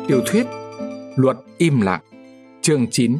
Tiểu thuyết Luật im lặng, chương 9.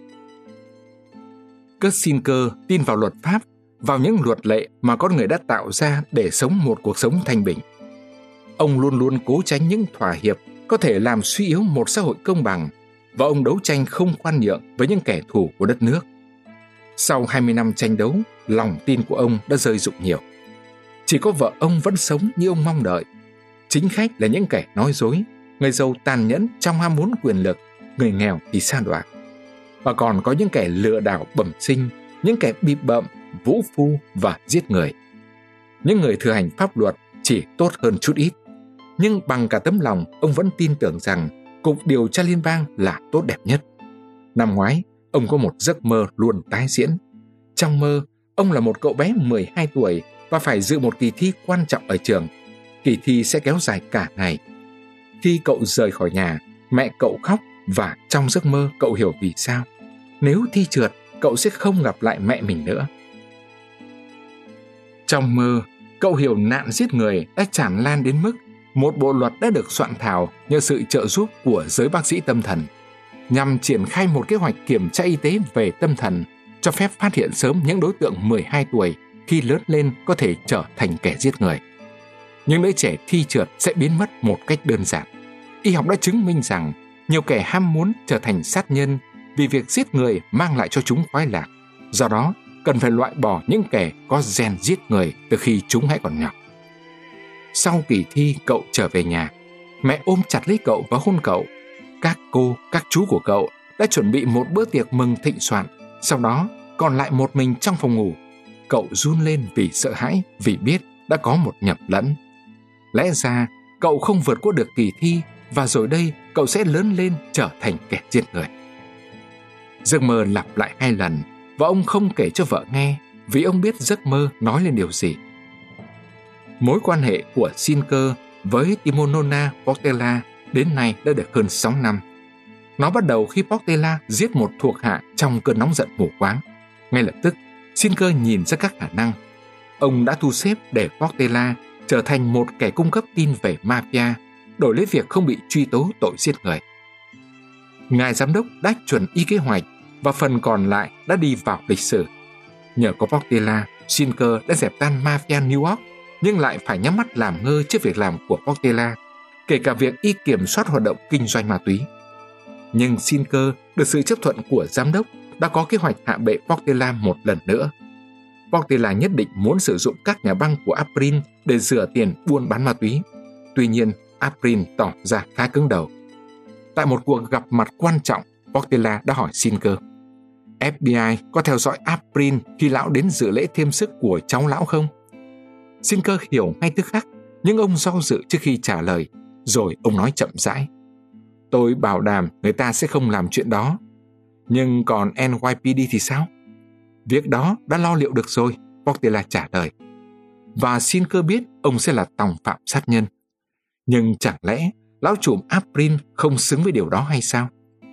Kissinger tin vào luật pháp, vào những luật lệ mà con người đã tạo ra để sống một cuộc sống thanh bình. Ông luôn luôn cố tránh những thỏa hiệp có thể làm suy yếu một xã hội công bằng, và ông đấu tranh không khoan nhượng với những kẻ thù của đất nước. Sau 20 năm tranh đấu, lòng tin của ông đã rơi rụng nhiều. Chỉ có vợ ông vẫn sống như ông mong đợi. Chính khách là những kẻ nói dối, người giàu tàn nhẫn trong ham muốn quyền lực, người nghèo thì sa đọa. Và còn có những kẻ lừa đảo bẩm sinh, những kẻ bịp bợm, vũ phu và giết người. Những người thừa hành pháp luật chỉ tốt hơn chút ít, nhưng bằng cả tấm lòng, ông vẫn tin tưởng rằng Cục Điều tra Liên bang là tốt đẹp nhất. Năm ngoái, ông có một giấc mơ luôn tái diễn. Trong mơ, ông là một cậu bé 12 tuổi và phải dự một kỳ thi quan trọng ở trường. Kỳ thi sẽ kéo dài cả ngày. Khi cậu rời khỏi nhà, mẹ cậu khóc, và trong giấc mơ cậu hiểu vì sao. Nếu thi trượt, cậu sẽ không gặp lại mẹ mình nữa. Trong mơ, cậu hiểu nạn giết người đã tràn lan đến mức một bộ luật đã được soạn thảo nhờ sự trợ giúp của giới bác sĩ tâm thần, nhằm triển khai một kế hoạch kiểm tra y tế về tâm thần, cho phép phát hiện sớm những đối tượng 12 tuổi khi lớn lên có thể trở thành kẻ giết người. Những đứa trẻ thi trượt sẽ biến mất một cách đơn giản. Y học đã chứng minh rằng nhiều kẻ ham muốn trở thành sát nhân vì việc giết người mang lại cho chúng khoái lạc. Do đó, cần phải loại bỏ những kẻ có gen giết người từ khi chúng hãy còn nhỏ. Sau kỳ thi, cậu trở về nhà. Mẹ ôm chặt lấy cậu và hôn cậu. Các cô, các chú của cậu đã chuẩn bị một bữa tiệc mừng thịnh soạn. Sau đó, còn lại một mình trong phòng ngủ. Cậu run lên vì sợ hãi, vì biết đã có một nhầm lẫn. Lẽ ra, cậu không vượt qua được kỳ thi, và rồi đây cậu sẽ lớn lên trở thành kẻ giết người. Giấc mơ lặp lại 2 lần, và ông không kể cho vợ nghe, vì ông biết giấc mơ nói lên điều gì. Mối quan hệ của Singer với Timonona Portela đến nay đã được hơn 6 năm. Nó bắt đầu khi Portela giết một thuộc hạ trong cơn nóng giận mù quáng. Ngay lập tức, Singer nhìn ra các khả năng. Ông đã thu xếp để Portela trở thành một kẻ cung cấp tin về mafia, đổi lấy việc không bị truy tố tội giết người. Ngài giám đốc đã chuẩn y kế hoạch, và phần còn lại đã đi vào lịch sử. Nhờ có Portela, Singer đã dẹp tan mafia New York, nhưng lại phải nhắm mắt làm ngơ trước việc làm của Portela, kể cả việc y kiểm soát hoạt động kinh doanh ma túy. Nhưng Singer được sự chấp thuận của giám đốc đã có kế hoạch hạ bệ Portela một lần nữa. Portela nhất định muốn sử dụng các nhà băng của Aprin để rửa tiền buôn bán ma túy. Tuy nhiên, Aprin tỏ ra khá cứng đầu. Tại một cuộc gặp mặt quan trọng, Portela đã hỏi Singer: FBI có theo dõi Aprin khi lão đến dự lễ thêm sức của cháu lão không? Singer hiểu ngay tức khắc, nhưng ông do dự trước khi trả lời. Rồi ông nói chậm rãi: Tôi bảo đảm người ta sẽ không làm chuyện đó. Nhưng còn NYPD thì sao? Việc đó đã lo liệu được rồi, Portela trả lời. Và Singer biết ông sẽ là tòng phạm sát nhân. Nhưng chẳng lẽ lão trùm Aprin không xứng với điều đó hay sao?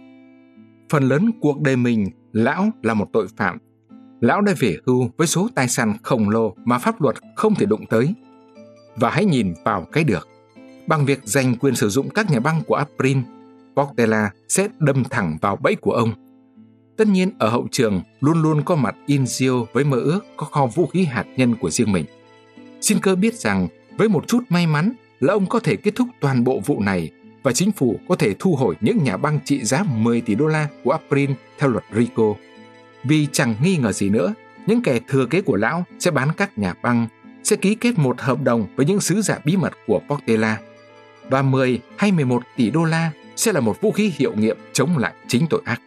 Phần lớn cuộc đời mình, lão là một tội phạm. Lão đã về hưu với số tài sản khổng lồ mà pháp luật không thể đụng tới. Và hãy nhìn vào cái được. Bằng việc giành quyền sử dụng các nhà băng của Aprin, Portela sẽ đâm thẳng vào bẫy của ông. Tất nhiên, ở hậu trường luôn luôn có mặt Inzio với mơ ước có kho vũ khí hạt nhân của riêng mình. Singer biết rằng với một chút may mắn là ông có thể kết thúc toàn bộ vụ này, và chính phủ có thể thu hồi những nhà băng trị giá 10 tỷ đô la của Aprin theo luật RICO. Vì chẳng nghi ngờ gì nữa, những kẻ thừa kế của lão sẽ bán các nhà băng, sẽ ký kết một hợp đồng với những sứ giả bí mật của Portela. Và 10 hay 11 tỷ đô la sẽ là một vũ khí hiệu nghiệm chống lại chính tội ác.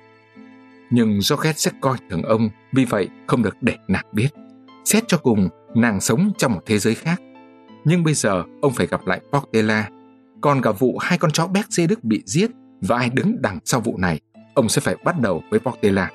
Nhưng Georgette sẽ coi thường ông, vì vậy không được để nàng biết. Xét cho cùng, nàng sống trong một thế giới khác. Nhưng bây giờ ông phải gặp lại Portela. Còn cả vụ 2 con chó béc dê Đức bị giết, và ai đứng đằng sau vụ này, ông sẽ phải bắt đầu với Portela.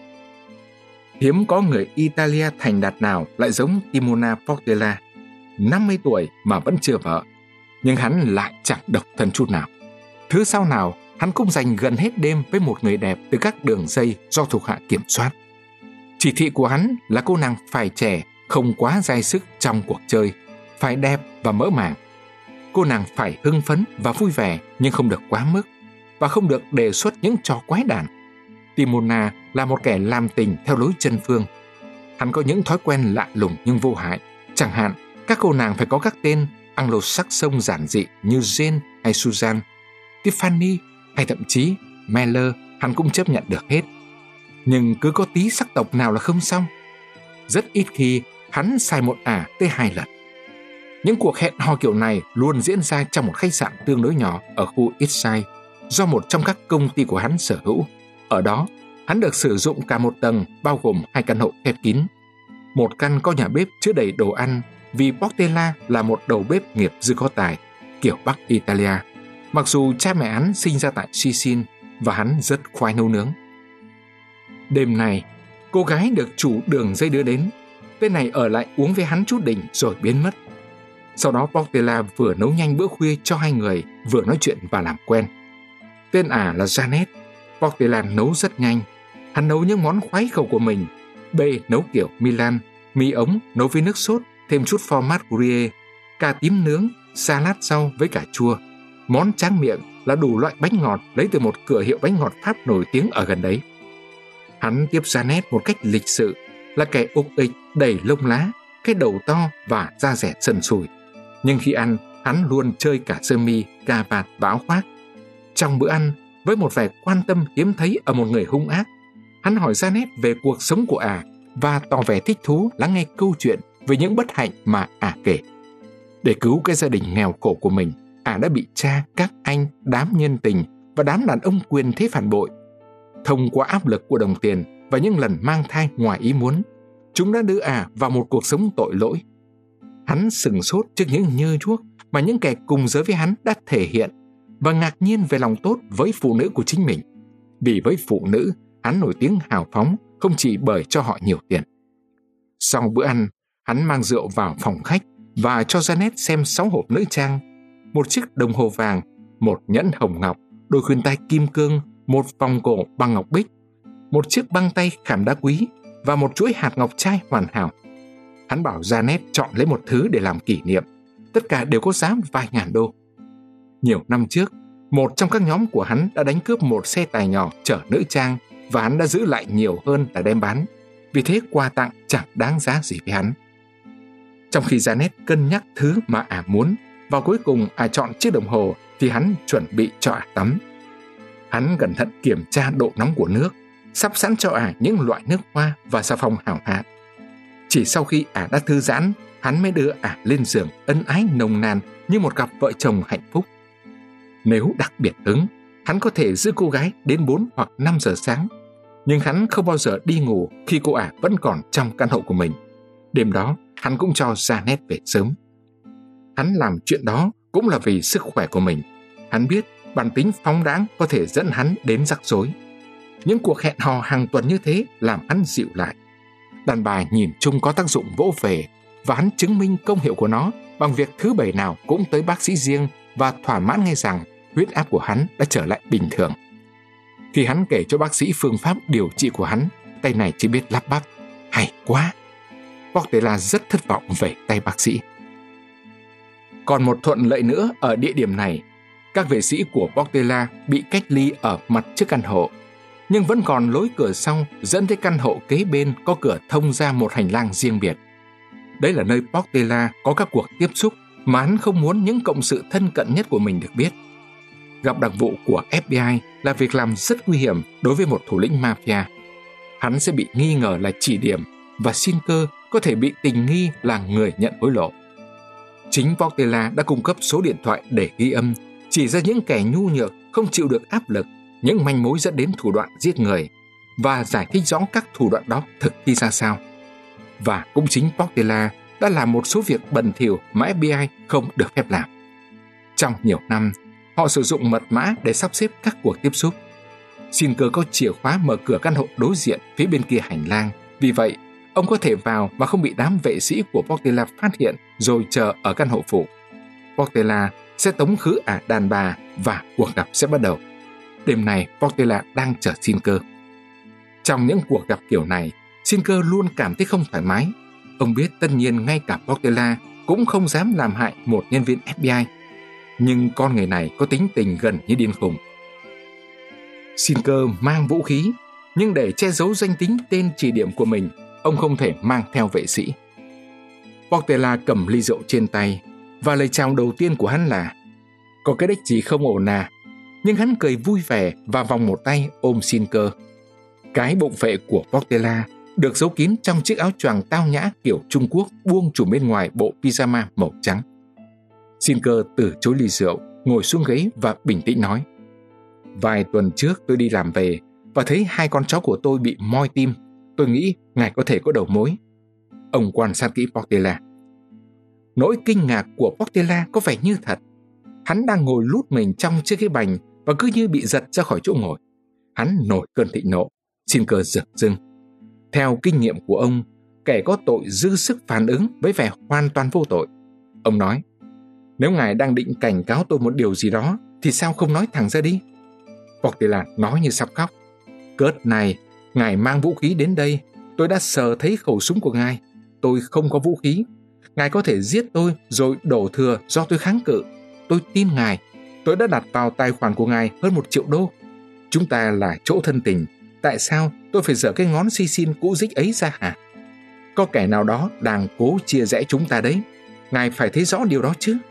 Hiếm có người Italia thành đạt nào lại giống Timona Portela, 50 tuổi mà vẫn chưa vợ. Nhưng hắn lại chẳng độc thân chút nào. Thứ sau nào, hắn cũng dành gần hết đêm với một người đẹp từ các đường dây do thuộc hạ kiểm soát. Chỉ thị của hắn là cô nàng phải trẻ, không quá dai sức trong cuộc chơi, phải đẹp và mỡ màng. cô nàng phải hưng phấn và vui vẻ nhưng không được quá mức, và không được đề xuất những trò quái đản. Timona là một kẻ làm tình theo lối chân phương. Hắn có những thói quen lạ lùng nhưng vô hại. Chẳng hạn, các cô nàng phải có các tên Anglo-Saxon giản dị như Jane hay Susan, Tiffany hay thậm chí Miller, hắn cũng chấp nhận được hết. Nhưng cứ có tí sắc tộc nào là không xong. Rất ít khi hắn sai một ả tới 2 lần. Những cuộc hẹn hò kiểu này luôn diễn ra trong một khách sạn tương đối nhỏ ở khu Eastside do một trong các công ty của hắn sở hữu. Ở đó, hắn được sử dụng cả một tầng bao gồm 2 căn hộ khép kín. Một căn có nhà bếp chứa đầy đồ ăn vì Portela là một đầu bếp nghiệp dư có tài, kiểu Bắc Italia. Mặc dù cha mẹ hắn sinh ra tại Sicily và hắn rất khoái nấu nướng. Đêm này, cô gái được chủ đường dây đưa đến. Tên này ở lại uống với hắn chút đỉnh rồi biến mất. Sau đó Portela vừa nấu nhanh bữa khuya cho 2 người, vừa nói chuyện và làm quen. Tên ả là Janet. Portela nấu rất nhanh. Hắn nấu những món khoái khẩu của mình. B nấu kiểu Milan, mì ống nấu với nước sốt, thêm chút format Gruyère, cà tím nướng, salad rau với cà chua. Món tráng miệng là đủ loại bánh ngọt lấy từ một cửa hiệu bánh ngọt Pháp nổi tiếng ở gần đấy. Hắn tiếp Janet một cách lịch sự, là kẻ ục ịch, đầy lông lá, cái đầu to và da dẻ sần sùi. Nhưng khi ăn, hắn luôn chơi cả sơ mi, cà vạt và áo khoác. Trong bữa ăn, với một vẻ quan tâm hiếm thấy ở một người hung ác, hắn hỏi Janet về cuộc sống của ả và tỏ vẻ thích thú lắng nghe câu chuyện về những bất hạnh mà ả kể. Để cứu cái gia đình nghèo khổ của mình, ả đã bị cha, các anh, đám nhân tình và đám đàn ông quyền thế phản bội. Thông qua áp lực của đồng tiền và những lần mang thai ngoài ý muốn, chúng đã đưa ả vào một cuộc sống tội lỗi. Hắn sửng sốt trước những nhơ nhuốc mà những kẻ cùng giới với hắn đã thể hiện và ngạc nhiên về lòng tốt với phụ nữ của chính mình. Vì với phụ nữ, hắn nổi tiếng hào phóng không chỉ bởi cho họ nhiều tiền. Sau bữa ăn, hắn mang rượu vào phòng khách và cho Janet xem 6 hộp nữ trang, một chiếc đồng hồ vàng, một nhẫn hồng ngọc, đôi khuyên tai kim cương, một vòng cổ bằng ngọc bích, một chiếc băng tay khảm đá quý và một chuỗi hạt ngọc trai hoàn hảo. Hắn bảo Janet chọn lấy một thứ để làm kỷ niệm. Tất cả đều có giá vài ngàn đô. Nhiều năm trước, một trong các nhóm của hắn đã đánh cướp một xe tài nhỏ chở nữ trang và hắn đã giữ lại nhiều hơn là đem bán. Vì thế quà tặng chẳng đáng giá gì với hắn. Trong khi Janet cân nhắc thứ mà ả muốn và cuối cùng ả chọn chiếc đồng hồ thì hắn chuẩn bị cho ả tắm. Hắn cẩn thận kiểm tra độ nóng của nước, sắp sẵn cho ả những loại nước hoa và xà phòng hảo hạng. Chỉ sau khi ả đã thư giãn, hắn mới đưa ả lên giường ân ái nồng nàn như một cặp vợ chồng hạnh phúc. Nếu đặc biệt hứng, hắn có thể giữ cô gái đến 4 hoặc 5 giờ sáng, nhưng hắn không bao giờ đi ngủ khi cô ả vẫn còn trong căn hộ của mình. Đêm đó, hắn cũng cho Janet về sớm. Hắn làm chuyện đó cũng là vì sức khỏe của mình. Hắn biết bản tính phóng đãng có thể dẫn hắn đến rắc rối. Những cuộc hẹn hò hàng tuần như thế làm hắn dịu lại. Đàn bà nhìn chung có tác dụng vỗ về, và hắn chứng minh công hiệu của nó bằng việc thứ 7 nào cũng tới bác sĩ riêng và thỏa mãn nghe rằng huyết áp của hắn đã trở lại bình thường. Khi hắn kể cho bác sĩ phương pháp điều trị của hắn, tay này chỉ biết lắp bắp: hay quá. Portela rất thất vọng về tay bác sĩ. Còn một thuận lợi nữa ở địa điểm này, các vệ sĩ của Portela bị cách ly ở mặt trước căn hộ, nhưng vẫn còn lối cửa sau dẫn tới căn hộ kế bên có cửa thông ra một hành lang riêng biệt. Đấy là nơi Portela có các cuộc tiếp xúc mà hắn không muốn những cộng sự thân cận nhất của mình được biết. Gặp đặc vụ của FBI là việc làm rất nguy hiểm đối với một thủ lĩnh mafia. Hắn sẽ bị nghi ngờ là chỉ điểm và Sinker có thể bị tình nghi là người nhận hối lộ. Chính Portela đã cung cấp số điện thoại để ghi âm, chỉ ra những kẻ nhu nhược không chịu được áp lực, những manh mối dẫn đến thủ đoạn giết người, và giải thích rõ các thủ đoạn đó thực thi ra sao. Và cũng chính Portela đã làm một số việc bẩn thỉu mà FBI không được phép làm. Trong nhiều năm, họ sử dụng mật mã để sắp xếp các cuộc tiếp xúc. Sinker có chìa khóa mở cửa căn hộ đối diện phía bên kia hành lang. Vì vậy, ông có thể vào mà không bị đám vệ sĩ của Portela phát hiện rồi chờ ở căn hộ phụ. Portela sẽ tống khứ ả đàn bà và cuộc gặp sẽ bắt đầu. Đêm này, Portela đang chờ Sinker. Trong những cuộc gặp kiểu này, Sinker luôn cảm thấy không thoải mái. Ông biết tất nhiên ngay cả Portela cũng không dám làm hại một nhân viên FBI. nhưng con người này có tính tình gần như điên khùng. Sinker mang vũ khí, nhưng để che giấu danh tính tên chỉ điểm của mình, ông không thể mang theo vệ sĩ. Portela cầm ly rượu trên tay, và lời chào đầu tiên của hắn là: "Có cái đích gì không ổn à?" Nhưng hắn cười vui vẻ và vòng một tay ôm Sinker. Cái bụng phệ của Portela được giấu kín trong chiếc áo choàng tao nhã kiểu Trung Quốc buông trùm bên ngoài bộ pyjama màu trắng. Sinker từ chối ly rượu, ngồi xuống ghế và bình tĩnh nói: "Vài tuần trước tôi đi làm về và thấy 2 con chó của tôi bị moi tim. Tôi nghĩ ngài có thể có đầu mối." Ông quan sát kỹ Portela. Nỗi kinh ngạc của Portela có vẻ như thật. Hắn đang ngồi lút mình trong chiếc ghế bành và cứ như bị giật ra khỏi chỗ ngồi. Hắn nổi cơn thịnh nộ. Sinker rực rưng. Theo kinh nghiệm của ông, kẻ có tội dư sức phản ứng với vẻ hoàn toàn vô tội. Ông nói: "Nếu ngài đang định cảnh cáo tôi một điều gì đó, thì sao không nói thẳng ra đi?" Portela nói như sắp khóc: "Cớt này, ngài mang vũ khí đến đây. Tôi đã sờ thấy khẩu súng của ngài. Tôi không có vũ khí. Ngài có thể giết tôi rồi đổ thừa do tôi kháng cự. Tôi tin ngài. Tôi đã đặt vào tài khoản của ngài hơn 1 triệu đô. Chúng ta là chỗ thân tình. Tại sao tôi phải dở cái ngón xi xin cũ dích ấy ra hả? Có kẻ nào đó đang cố chia rẽ chúng ta đấy. Ngài phải thấy rõ điều đó chứ."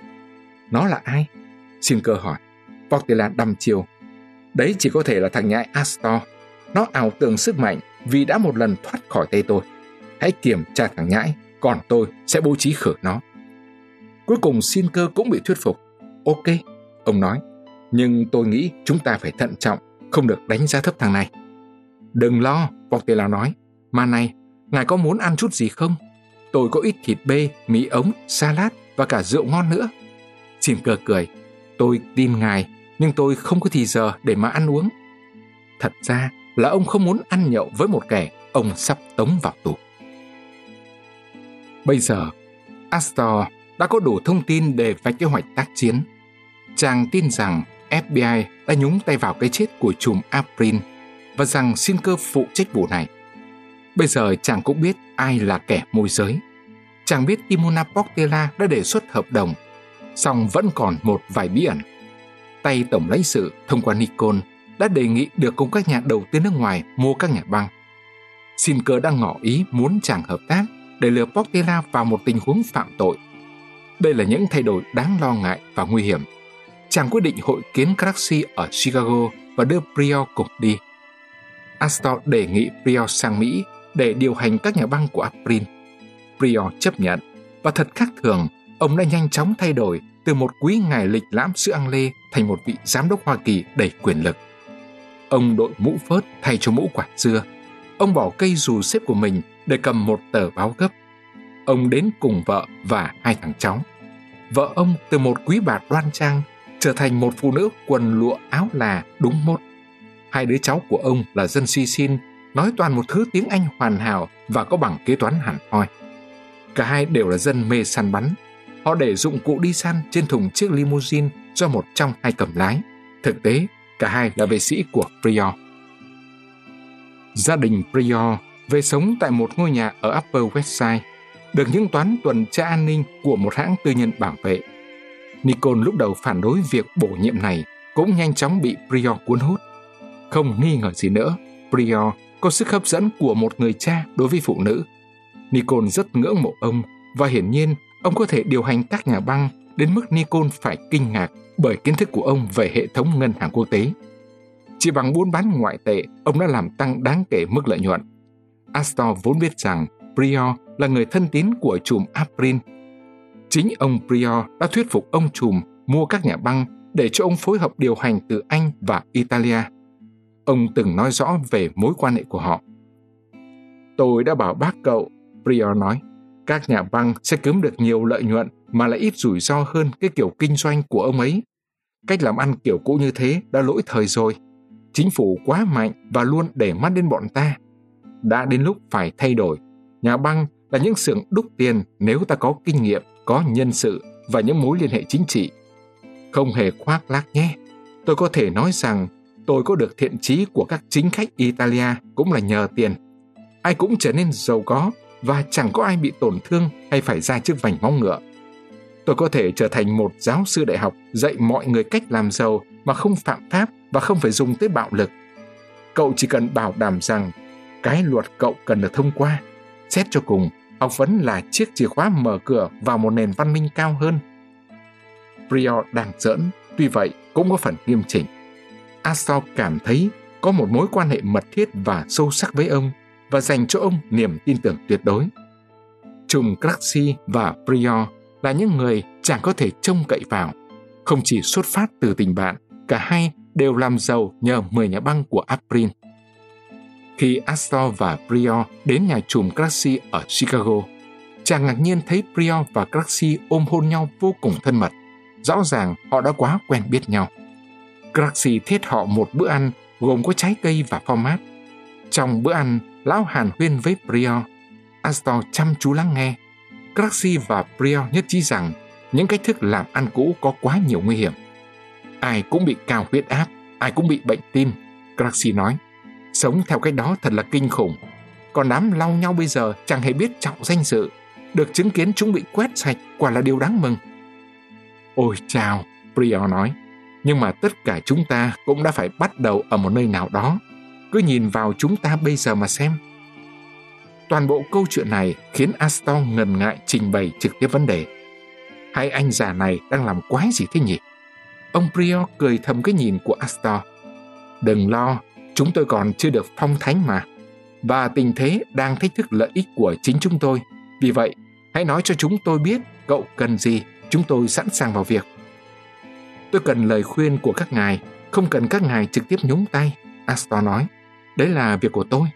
"Nó là ai?" Sinker hỏi. Portela đăm chiêu: "Đấy chỉ có thể là thằng nhãi Astor. Nó ảo tưởng sức mạnh vì đã một lần thoát khỏi tay tôi. Hãy kiểm tra thằng nhãi, còn tôi sẽ bố trí khử nó." Cuối cùng Sinker cũng bị thuyết phục. "Ok," ông nói, "nhưng tôi nghĩ chúng ta phải thận trọng, không được đánh giá thấp thằng này." "Đừng lo," Portela nói, "mà này, ngài có muốn ăn chút gì không? Tôi có ít thịt bê, mì ống, salad và cả rượu ngon nữa." Sinker cười: "Tôi tin ngài, nhưng tôi không có thì giờ để mà ăn uống." Thật ra là ông không muốn ăn nhậu với một kẻ ông sắp tống vào tù. Bây giờ, Astor đã có đủ thông tin để vạch kế hoạch tác chiến. Chàng tin rằng FBI đã nhúng tay vào cái chết của trùm April và rằng Sinker phụ trách vụ này. Bây giờ chàng cũng biết ai là kẻ môi giới. Chàng biết Timona Portela đã đề xuất hợp đồng, song vẫn còn một vài bí ẩn. Tay tổng lãnh sự thông qua Nikon đã đề nghị được cùng các nhà đầu tư nước ngoài mua các nhà băng. Sinker đang ngỏ ý muốn chàng hợp tác để lừa Portela vào một tình huống phạm tội. Đây là những thay đổi đáng lo ngại và nguy hiểm. Chàng quyết định hội kiến Craxi ở Chicago và đưa Prior cùng đi. Astor đề nghị Prior sang Mỹ để điều hành các nhà băng của April. Prior chấp nhận, và thật khác thường, ông đã nhanh chóng thay đổi từ một quý ngài lịch lãm xứ Anglais thành một vị giám đốc Hoa Kỳ đầy quyền lực. Ông đội mũ phớt thay cho mũ quạt dưa. Ông bỏ cây dù xếp của mình để cầm một tờ báo gấp. Ông đến cùng vợ và 2 thằng cháu. Vợ ông từ một quý bà đoan trang trở thành một phụ nữ quần lụa áo là đúng mốt. 2 đứa cháu của ông là dân suy xin, nói toàn một thứ tiếng Anh hoàn hảo và có bằng kế toán hẳn hoi. Cả hai đều là dân mê săn bắn. Họ để dụng cụ đi săn trên thùng chiếc limousine do một trong 2 cầm lái. Thực tế, cả hai là vệ sĩ của Prior. Gia đình Prior về sống tại một ngôi nhà ở Upper West Side, được những toán tuần tra an ninh của một hãng tư nhân bảo vệ. Nikon lúc đầu phản đối việc bổ nhiệm này, cũng nhanh chóng bị Prior cuốn hút. Không nghi ngờ gì nữa, Prior có sức hấp dẫn của một người cha đối với phụ nữ. Nikon rất ngưỡng mộ ông, và hiển nhiên ông có thể điều hành các nhà băng đến mức Nikon phải kinh ngạc bởi kiến thức của ông về hệ thống ngân hàng quốc tế. Chỉ bằng buôn bán ngoại tệ, ông đã làm tăng đáng kể mức lợi nhuận. Astor vốn biết rằng Prior là người thân tín của trùm April. Chính ông Prior đã thuyết phục ông trùm mua các nhà băng để cho ông phối hợp điều hành từ Anh và Italia. Ông từng nói rõ về mối quan hệ của họ. "Tôi đã bảo bác cậu," Prior nói, "các nhà băng sẽ kiếm được nhiều lợi nhuận mà lại ít rủi ro hơn cái kiểu kinh doanh của ông ấy. Cách làm ăn kiểu cũ như thế đã lỗi thời rồi. Chính phủ quá mạnh và luôn để mắt đến bọn ta. Đã đến lúc phải thay đổi. Nhà băng là những xưởng đúc tiền nếu ta có kinh nghiệm, có nhân sự và những mối liên hệ chính trị. Không hề khoác lác nhé. Tôi có thể nói rằng tôi có được thiện chí của các chính khách Italia cũng là nhờ tiền. Ai cũng trở nên giàu có và chẳng có ai bị tổn thương hay phải ra chiếc vành móng ngựa. Tôi có thể trở thành một giáo sư đại học dạy mọi người cách làm giàu mà không phạm pháp và không phải dùng tới bạo lực. Cậu chỉ cần bảo đảm rằng cái luật cậu cần được thông qua. Xét cho cùng, học vấn là chiếc chìa khóa mở cửa vào một nền văn minh cao hơn. Prior đang giỡn, tuy vậy cũng có phần nghiêm chỉnh. Astor cảm thấy có một mối quan hệ mật thiết và sâu sắc với ông và dành cho ông niềm tin tưởng tuyệt đối. Trùm Craxi và Prior là những người chẳng có thể trông cậy vào. Không chỉ xuất phát từ tình bạn, cả hai đều làm giàu nhờ 10 nhà băng của April. Khi Astor và Prior đến nhà trùm Craxi ở Chicago, chàng ngạc nhiên thấy Prior và Craxi ôm hôn nhau vô cùng thân mật. Rõ ràng họ đã quá quen biết nhau. Craxi thiết họ một bữa ăn gồm có trái cây và phao mát. Trong bữa ăn, lão hàn huyên với Prior. Astor chăm chú lắng nghe. Craxi và Prior nhất trí rằng những cách thức làm ăn cũ có quá nhiều nguy hiểm. Ai cũng bị cao huyết áp, ai cũng bị bệnh tim, Craxi nói. Sống theo cách đó thật là kinh khủng. Còn đám lau nhau bây giờ chẳng hề biết trọng danh dự. Được chứng kiến chúng bị quét sạch quả là điều đáng mừng. Ôi chao, Prior nói. Nhưng mà tất cả chúng ta cũng đã phải bắt đầu ở một nơi nào đó. Cứ nhìn vào chúng ta bây giờ mà xem. Toàn bộ câu chuyện này khiến Astor ngần ngại trình bày trực tiếp vấn đề. Hai anh già này đang làm quái gì thế nhỉ? Ông Prior cười thầm cái nhìn của Astor. Đừng lo, chúng tôi còn chưa được phong thánh mà. Và tình thế đang thách thức lợi ích của chính chúng tôi. Vì vậy, hãy nói cho chúng tôi biết cậu cần gì, chúng tôi sẵn sàng vào việc. Tôi cần lời khuyên của các ngài, không cần các ngài trực tiếp nhúng tay, Astor nói. Đấy là việc của tôi.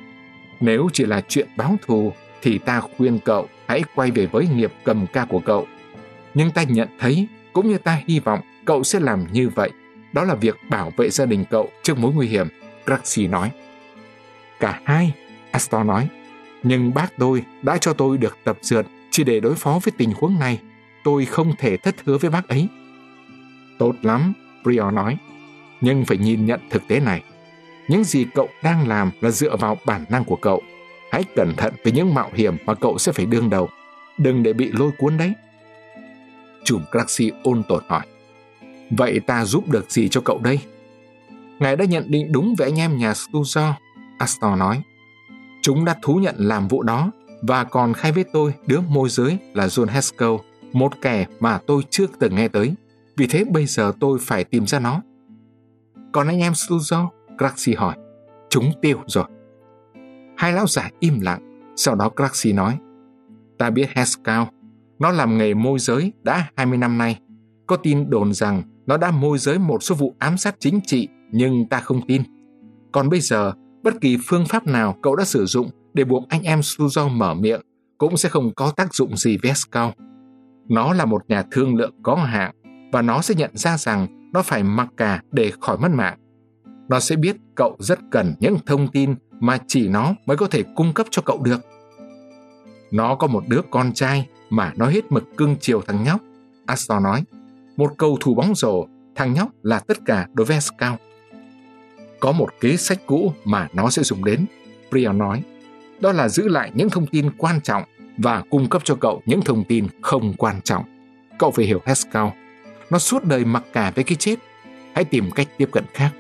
Nếu chỉ là chuyện báo thù, thì ta khuyên cậu hãy quay về với nghiệp cầm ca của cậu. Nhưng ta nhận thấy, cũng như ta hy vọng cậu sẽ làm như vậy. Đó là việc bảo vệ gia đình cậu trước mối nguy hiểm, Craxi nói. Cả hai, Astor nói. Nhưng bác tôi đã cho tôi được tập dượt chỉ để đối phó với tình huống này. Tôi không thể thất hứa với bác ấy. Tốt lắm, Prior nói. Nhưng phải nhìn nhận thực tế này. Những gì cậu đang làm là dựa vào bản năng của cậu. Hãy cẩn thận với những mạo hiểm mà cậu sẽ phải đương đầu. Đừng để bị lôi cuốn đấy. Trùm Craxi ôn tồn hỏi. Vậy ta giúp được gì cho cậu đây? Ngài đã nhận định đúng về anh em nhà Stuzor, Astor nói. Chúng đã thú nhận làm vụ đó và còn khai với tôi đứa môi giới là John Haskell, một kẻ mà tôi chưa từng nghe tới. Vì thế bây giờ tôi phải tìm ra nó. Còn anh em Stuzor? Craxi hỏi. Chúng tiêu rồi. Hai lão già im lặng. Sau đó Craxi nói. Ta biết Haskell. Nó làm nghề môi giới đã 20 năm nay. Có tin đồn rằng nó đã môi giới một số vụ ám sát chính trị, nhưng ta không tin. Còn bây giờ, bất kỳ phương pháp nào cậu đã sử dụng để buộc anh em Stuzor mở miệng cũng sẽ không có tác dụng gì với Haskell. Nó là một nhà thương lượng có hạn và nó sẽ nhận ra rằng nó phải mặc cả để khỏi mất mạng. Nó sẽ biết cậu rất cần những thông tin mà chỉ nó mới có thể cung cấp cho cậu được. Nó có một đứa con trai mà nó hết mực cưng chiều thằng nhóc, Astor nói. Một cầu thủ bóng rổ, thằng nhóc là tất cả đối với Haskell. Có một kế sách cũ mà nó sẽ dùng đến, Prior nói. Đó là giữ lại những thông tin quan trọng và cung cấp cho cậu những thông tin không quan trọng. Cậu phải hiểu Haskell. Nó suốt đời mặc cả với cái chết. Hãy tìm cách tiếp cận khác.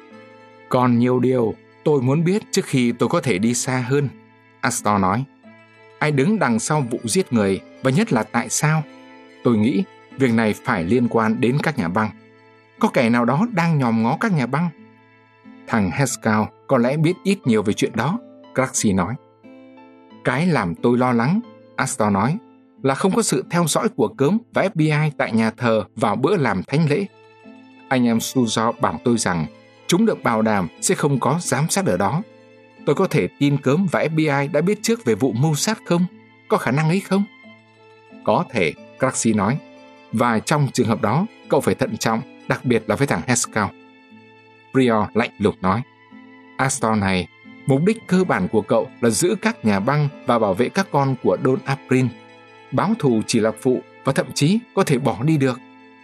Còn nhiều điều tôi muốn biết trước khi tôi có thể đi xa hơn, Astor nói. Ai đứng đằng sau vụ giết người và nhất là tại sao? Tôi nghĩ việc này phải liên quan đến các nhà băng. Có kẻ nào đó đang nhòm ngó các nhà băng? Thằng Haskell có lẽ biết ít nhiều về chuyện đó, Craxi nói. Cái làm tôi lo lắng, Astor nói, là không có sự theo dõi của cớm và FBI tại nhà thờ vào bữa làm thánh lễ. Anh em Stuzor bảo tôi rằng chúng được bảo đảm sẽ không có giám sát ở đó. Tôi có thể tin cớm và FBI đã biết trước về vụ mưu sát không? Có khả năng ấy không? Có thể, Craxi nói. Và trong trường hợp đó, cậu phải thận trọng, đặc biệt là với thằng Haskell. Prior lạnh lùng nói. Astor này, mục đích cơ bản của cậu là giữ các nhà băng và bảo vệ các con của Don April. Báo thù chỉ là phụ và thậm chí có thể bỏ đi được.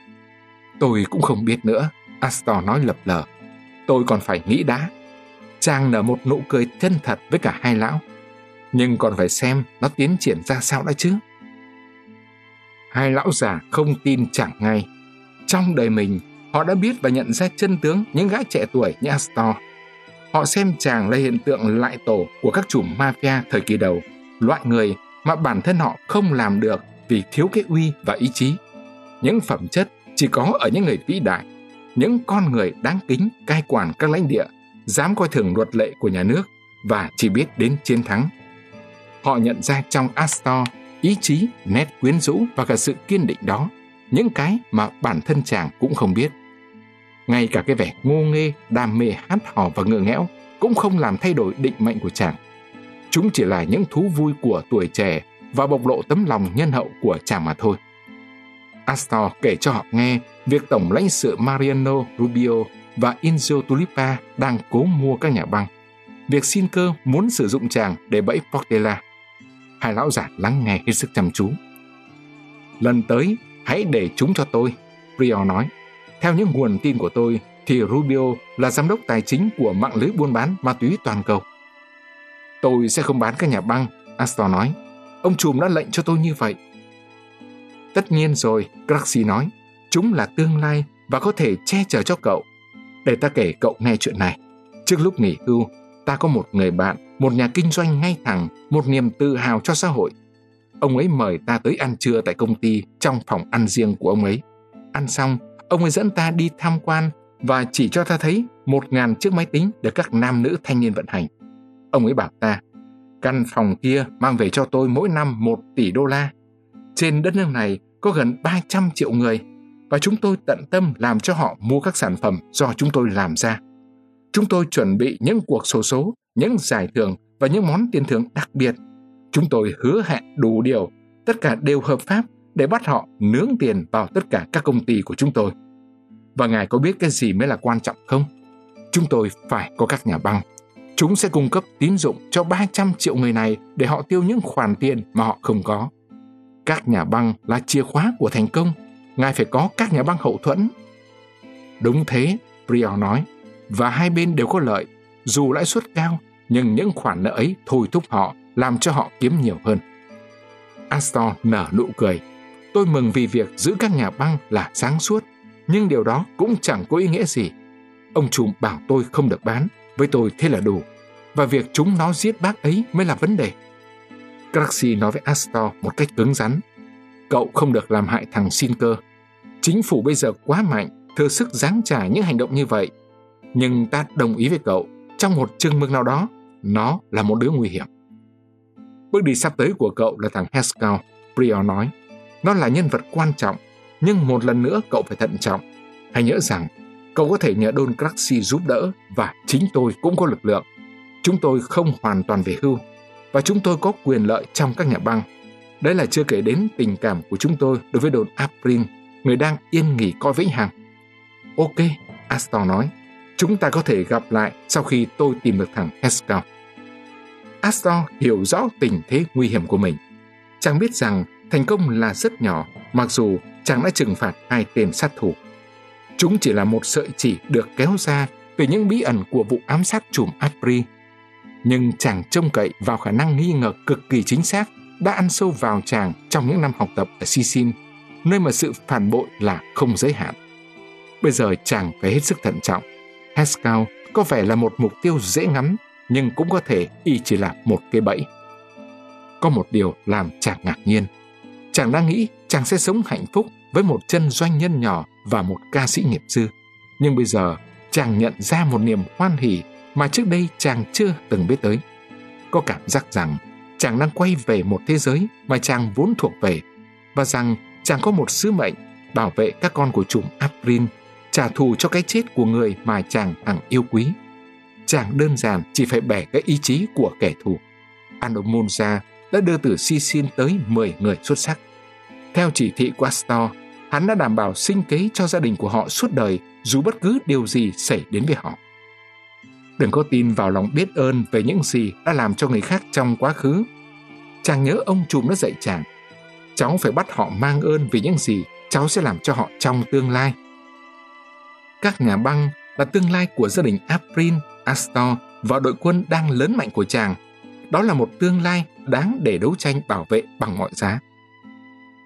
Tôi cũng không biết nữa, Astor nói lập lờ. Tôi còn phải nghĩ đã. Chàng nở một nụ cười chân thật với cả hai lão. Nhưng còn phải xem nó tiến triển ra sao đã chứ. Hai lão già không tin chẳng ngay. Trong đời mình, họ đã biết và nhận ra chân tướng những gã trẻ tuổi như Astor. Họ xem chàng là hiện tượng lại tổ của các chùm mafia thời kỳ đầu, loại người mà bản thân họ không làm được vì thiếu cái uy và ý chí. Những phẩm chất chỉ có ở những người vĩ đại, những con người đáng kính cai quản các lãnh địa, dám coi thường luật lệ của nhà nước và chỉ biết đến chiến thắng. Họ nhận ra trong Astor ý chí, nét quyến rũ và cả sự kiên định đó, những cái mà bản thân chàng cũng không biết. Ngay cả cái vẻ ngô nghê, đam mê hát hò và ngựa nghẽo cũng không làm thay đổi định mệnh của chàng. Chúng chỉ là những thú vui của tuổi trẻ và bộc lộ tấm lòng nhân hậu của chàng mà thôi. Astor kể cho họ nghe việc tổng lãnh sự Mariano Rubio và Inzio Tulipa đang cố mua các nhà băng, việc Sinker muốn sử dụng chàng để bẫy Portela. Hai lão già lắng nghe hết sức chăm chú. Lần tới, hãy để chúng cho tôi, Prior nói. Theo những nguồn tin của tôi, thì Rubio là giám đốc tài chính của mạng lưới buôn bán ma túy toàn cầu. Tôi sẽ không bán các nhà băng, Astor nói. Ông trùm đã lệnh cho tôi như vậy. Tất nhiên rồi, Craxi nói. Chúng là tương lai và có thể che chở cho cậu. Để ta kể cậu nghe chuyện này. Trước lúc nghỉ hưu, ta có một người bạn, một nhà kinh doanh ngay thẳng, một niềm tự hào cho xã hội. Ông ấy mời ta tới ăn trưa tại công ty trong phòng ăn riêng của ông ấy. Ăn xong, ông ấy dẫn ta đi tham quan và chỉ cho ta thấy 1.000 chiếc máy tính được các nam nữ thanh niên vận hành. Ông ấy bảo ta, căn phòng kia mang về cho tôi mỗi năm 1 tỷ đô la. Trên đất nước này có gần 300 triệu người và chúng tôi tận tâm làm cho họ mua các sản phẩm do chúng tôi làm ra. Chúng tôi chuẩn bị những cuộc xổ số, những giải thưởng và những món tiền thưởng đặc biệt. Chúng tôi hứa hẹn đủ điều, tất cả đều hợp pháp để bắt họ nướng tiền vào tất cả các công ty của chúng tôi. Và ngài có biết cái gì mới là quan trọng không? Chúng tôi phải có các nhà băng. Chúng sẽ cung cấp tín dụng cho 300 triệu người này để họ tiêu những khoản tiền mà họ không có. Các nhà băng là chìa khóa của thành công. Ngài phải có các nhà băng hậu thuẫn. Đúng thế, Prior nói. Và hai bên đều có lợi. Dù lãi suất cao, nhưng những khoản nợ ấy thôi thúc họ, làm cho họ kiếm nhiều hơn. Astor nở nụ cười. Tôi mừng vì việc giữ các nhà băng là sáng suốt, nhưng điều đó cũng chẳng có ý nghĩa gì. Ông trùm bảo tôi không được bán, với tôi thế là đủ. Và việc chúng nó giết bác ấy mới là vấn đề. Craxi nói với Astor một cách cứng rắn. Cậu không được làm hại thằng Sinker. Chính phủ bây giờ quá mạnh, thừa sức giáng trả những hành động như vậy. Nhưng ta đồng ý với cậu, trong một chừng mực nào đó, nó là một đứa nguy hiểm. Bước đi sắp tới của cậu là thằng Haskell, Prior nói. Nó là nhân vật quan trọng, nhưng một lần nữa cậu phải thận trọng. Hãy nhớ rằng, cậu có thể nhờ Don Craxi giúp đỡ và chính tôi cũng có lực lượng. Chúng tôi không hoàn toàn về hưu và chúng tôi có quyền lợi trong các nhà băng. Đấy là chưa kể đến tình cảm của chúng tôi đối với Don April, người đang yên nghỉ coi vĩnh hằng. Ok, Astor nói. Chúng ta có thể gặp lại sau khi tôi tìm được thằng Haskell. Astor hiểu rõ tình thế nguy hiểm của mình. Chàng biết rằng thành công là rất nhỏ, mặc dù chàng đã trừng phạt 2 tên sát thủ. Chúng chỉ là một sợi chỉ được kéo ra từ những bí ẩn của vụ ám sát trùm April. Nhưng chàng trông cậy vào khả năng nghi ngờ cực kỳ chính xác đã ăn sâu vào chàng trong những năm học tập ở Sicily, nơi mà sự phản bội là không giới hạn. Bây giờ chàng phải hết sức thận trọng. Haskell có vẻ là một mục tiêu dễ ngắm, nhưng cũng có thể y chỉ là một cái bẫy. Có một điều làm chàng ngạc nhiên. Chàng đã nghĩ chàng sẽ sống hạnh phúc với một chân doanh nhân nhỏ và một ca sĩ nghiệp dư. Nhưng bây giờ chàng nhận ra một niềm hoan hỉ mà trước đây chàng chưa từng biết tới. Có cảm giác rằng chàng đang quay về một thế giới mà chàng vốn thuộc về, và rằng chàng có một sứ mệnh bảo vệ các con của trùm April, trả thù cho cái chết của người mà chàng hằng yêu quý. Chàng đơn giản chỉ phải bẻ cái ý chí của kẻ thù. Anomonza đã đưa từ Sicily tới 10 người xuất sắc. Theo chỉ thị của Astor, hắn đã đảm bảo sinh kế cho gia đình của họ suốt đời, dù bất cứ điều gì xảy đến với họ. Đừng có tin vào lòng biết ơn về những gì đã làm cho người khác trong quá khứ. Chàng nhớ ông trùm đã dạy chàng, cháu phải bắt họ mang ơn vì những gì cháu sẽ làm cho họ trong tương lai. Các nhà băng là tương lai của gia đình April, Astor và đội quân đang lớn mạnh của chàng. Đó là một tương lai đáng để đấu tranh bảo vệ bằng mọi giá.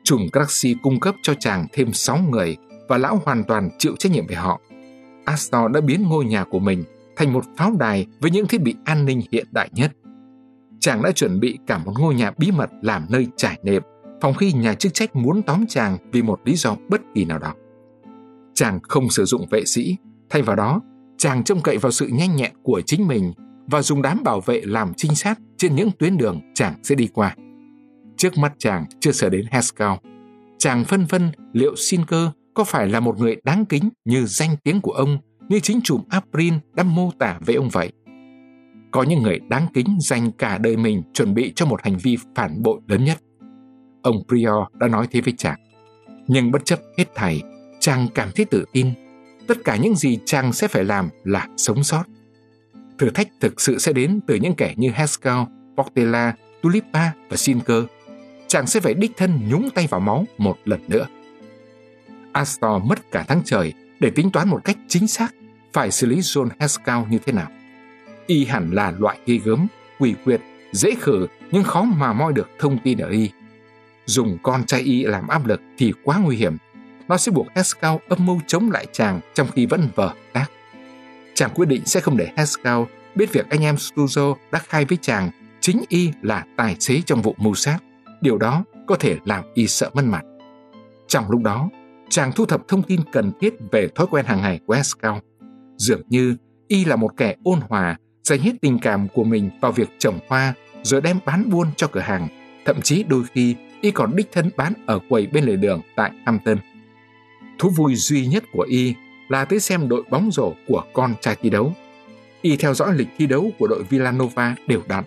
Trùm Craxi cung cấp cho chàng thêm 6 người và lão hoàn toàn chịu trách nhiệm về họ. Astor đã biến ngôi nhà của mình thành một pháo đài với những thiết bị an ninh hiện đại nhất. Chàng đã chuẩn bị cả một ngôi nhà bí mật làm nơi trải nệm, phòng khi nhà chức trách muốn tóm chàng vì một lý do bất kỳ nào đó. Chàng không sử dụng vệ sĩ, thay vào đó, chàng trông cậy vào sự nhanh nhẹn của chính mình và dùng đám bảo vệ làm trinh sát trên những tuyến đường chàng sẽ đi qua. Trước mắt chàng chưa sợ đến Haskell. Chàng phân vân liệu Sinker có phải là một người đáng kính như danh tiếng của ông, như chính trùm April đã mô tả về ông vậy. Có những người đáng kính dành cả đời mình chuẩn bị cho một hành vi phản bội lớn nhất. Ông Prior đã nói thế với chàng. Nhưng bất chấp hết thảy, chàng cảm thấy tự tin. Tất cả những gì chàng sẽ phải làm là sống sót. Thử thách thực sự sẽ đến từ những kẻ như Haskell, Portela, Tulipa và Sinker. Chàng sẽ phải đích thân nhúng tay vào máu một lần nữa. Astor mất cả tháng trời để tính toán một cách chính xác phải xử lý John Haskell như thế nào. Y hẳn là loại ghê gớm, quỷ quyệt, dễ khử nhưng khó mà moi được thông tin ở Y. Dùng con trai Y làm áp lực thì quá nguy hiểm. Nó sẽ buộc Haskell âm mưu chống lại chàng trong khi vẫn vờ tác. Chàng quyết định sẽ không để Haskell biết việc anh em Stuzo đã khai với chàng chính Y là tài xế trong vụ mưu sát. Điều đó có thể làm Y sợ mất mặt. Trong lúc đó, chàng thu thập thông tin cần thiết về thói quen hàng ngày của Haskell. Dường như Y là một kẻ ôn hòa, dành hết tình cảm của mình vào việc trồng hoa rồi đem bán buôn cho cửa hàng. Thậm chí đôi khi Y còn đích thân bán ở quầy bên lề đường tại Hampton. Thú vui duy nhất của Y là tới xem đội bóng rổ của con trai thi đấu. Y theo dõi lịch thi đấu của đội Villanova đều đặn.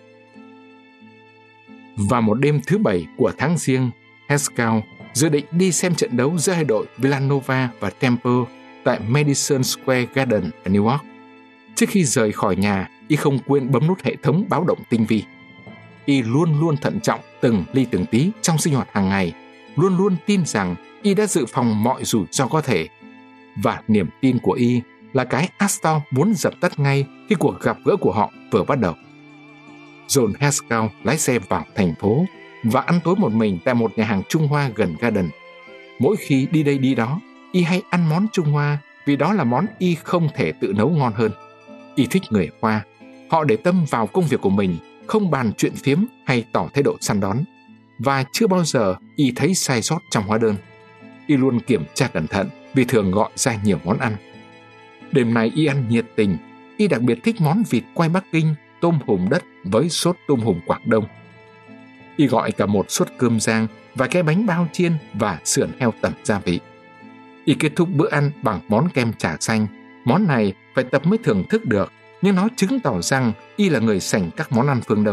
Vào một đêm thứ 7 của tháng Giêng, Haskell dự định đi xem trận đấu giữa hai đội Villanova và Temple tại Madison Square Garden ở New York. Trước khi rời khỏi nhà, Y không quên bấm nút hệ thống báo động tinh vi. Y luôn luôn thận trọng từng ly từng tí trong sinh hoạt hàng ngày, luôn luôn tin rằng Y đã dự phòng mọi rủi ro có thể. Và niềm tin của Y là cái Astor muốn dập tắt ngay khi cuộc gặp gỡ của họ vừa bắt đầu. John Haskell lái xe vào thành phố và ăn tối một mình tại một nhà hàng Trung Hoa gần Garden. Mỗi khi đi đây đi đó, Y hay ăn món Trung Hoa vì đó là món Y không thể tự nấu ngon hơn. Y thích người Hoa. Họ để tâm vào công việc của mình, không bàn chuyện phiếm hay tỏ thái độ săn đón. Và chưa bao giờ Y thấy sai sót trong hóa đơn. Y luôn kiểm tra cẩn thận vì thường gọi ra nhiều món ăn. Đêm nay Y ăn nhiệt tình. Y đặc biệt thích món vịt quay Bắc Kinh, tôm hùm đất với sốt tôm hùm Quảng Đông. Y gọi cả một suất cơm rang và cái bánh bao chiên và sườn heo tẩm gia vị. Y kết thúc bữa ăn bằng món kem trà xanh. Món này phải tập mới thưởng thức được, nhưng nó chứng tỏ rằng Y là người sành các món ăn phương Đông.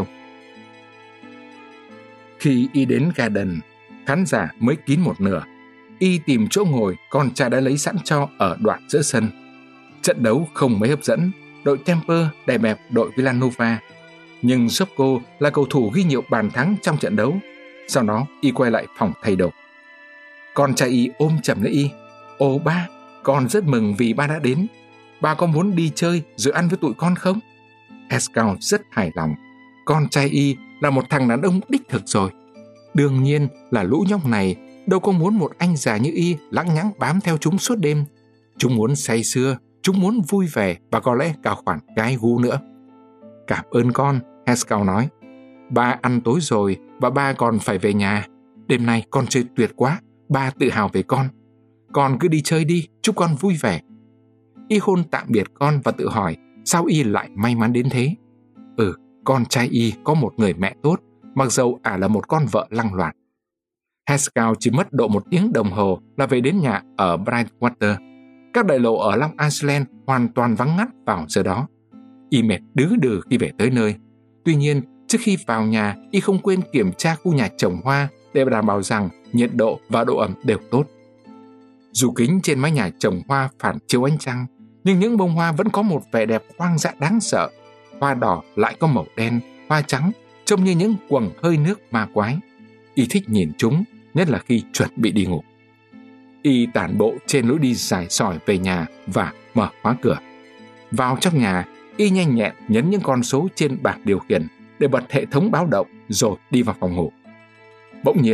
Khi Y đến Garden, khán giả mới kín một nửa. Y tìm chỗ ngồi con trai đã lấy sẵn cho ở đoạn giữa sân. Trận đấu không mấy hấp dẫn, đội Temple đè bẹp đội Villanova. Nhưng Jocko là cầu thủ ghi nhiều bàn thắng trong trận đấu. Sau đó Y quay lại phòng thay đồ. Con trai Y ôm chầm lấy Y. Ồ ba, con rất mừng vì ba đã đến. Ba có muốn đi chơi rồi ăn với tụi con không? Haskell rất hài lòng. Con trai Y là một thằng đàn ông đích thực rồi. Đương nhiên là lũ nhóc này đâu có muốn một anh già như Y lẳng nhẳng bám theo chúng suốt đêm. Chúng muốn say sưa, chúng muốn vui vẻ và có lẽ cả khoản gái gu nữa. Cảm ơn con, Haskell nói. Ba ăn tối rồi và ba còn phải về nhà. Đêm nay con chơi tuyệt quá, ba tự hào về con. Con cứ đi chơi đi, chúc con vui vẻ. Y hôn tạm biệt con và tự hỏi sao Y lại may mắn đến thế. Con trai Y có một người mẹ tốt, mặc dầu ả là một con vợ lăng loạt. Haskell chỉ mất độ 1 tiếng đồng hồ là về đến nhà ở Brightwater. Các đại lộ ở Long Island hoàn toàn vắng ngắt vào giờ đó. Y mệt đứ đừ khi về tới nơi. Tuy nhiên, trước khi vào nhà, Y không quên kiểm tra khu nhà trồng hoa để đảm bảo rằng nhiệt độ và độ ẩm đều tốt. Dù kính trên mái nhà trồng hoa phản chiếu ánh trăng, nhưng những bông hoa vẫn có một vẻ đẹp hoang dã đáng sợ. Hoa đỏ lại có màu đen, hoa trắng trông như những quầng hơi nước ma quái. Y thích nhìn chúng, nhất là khi chuẩn bị đi ngủ. Y tản bộ trên lối đi dài sỏi về nhà và mở khóa cửa. Vào trong nhà, Y nhanh nhẹn nhấn những con số trên bảng điều khiển để bật hệ thống báo động rồi đi vào phòng ngủ. Bỗng nhiên,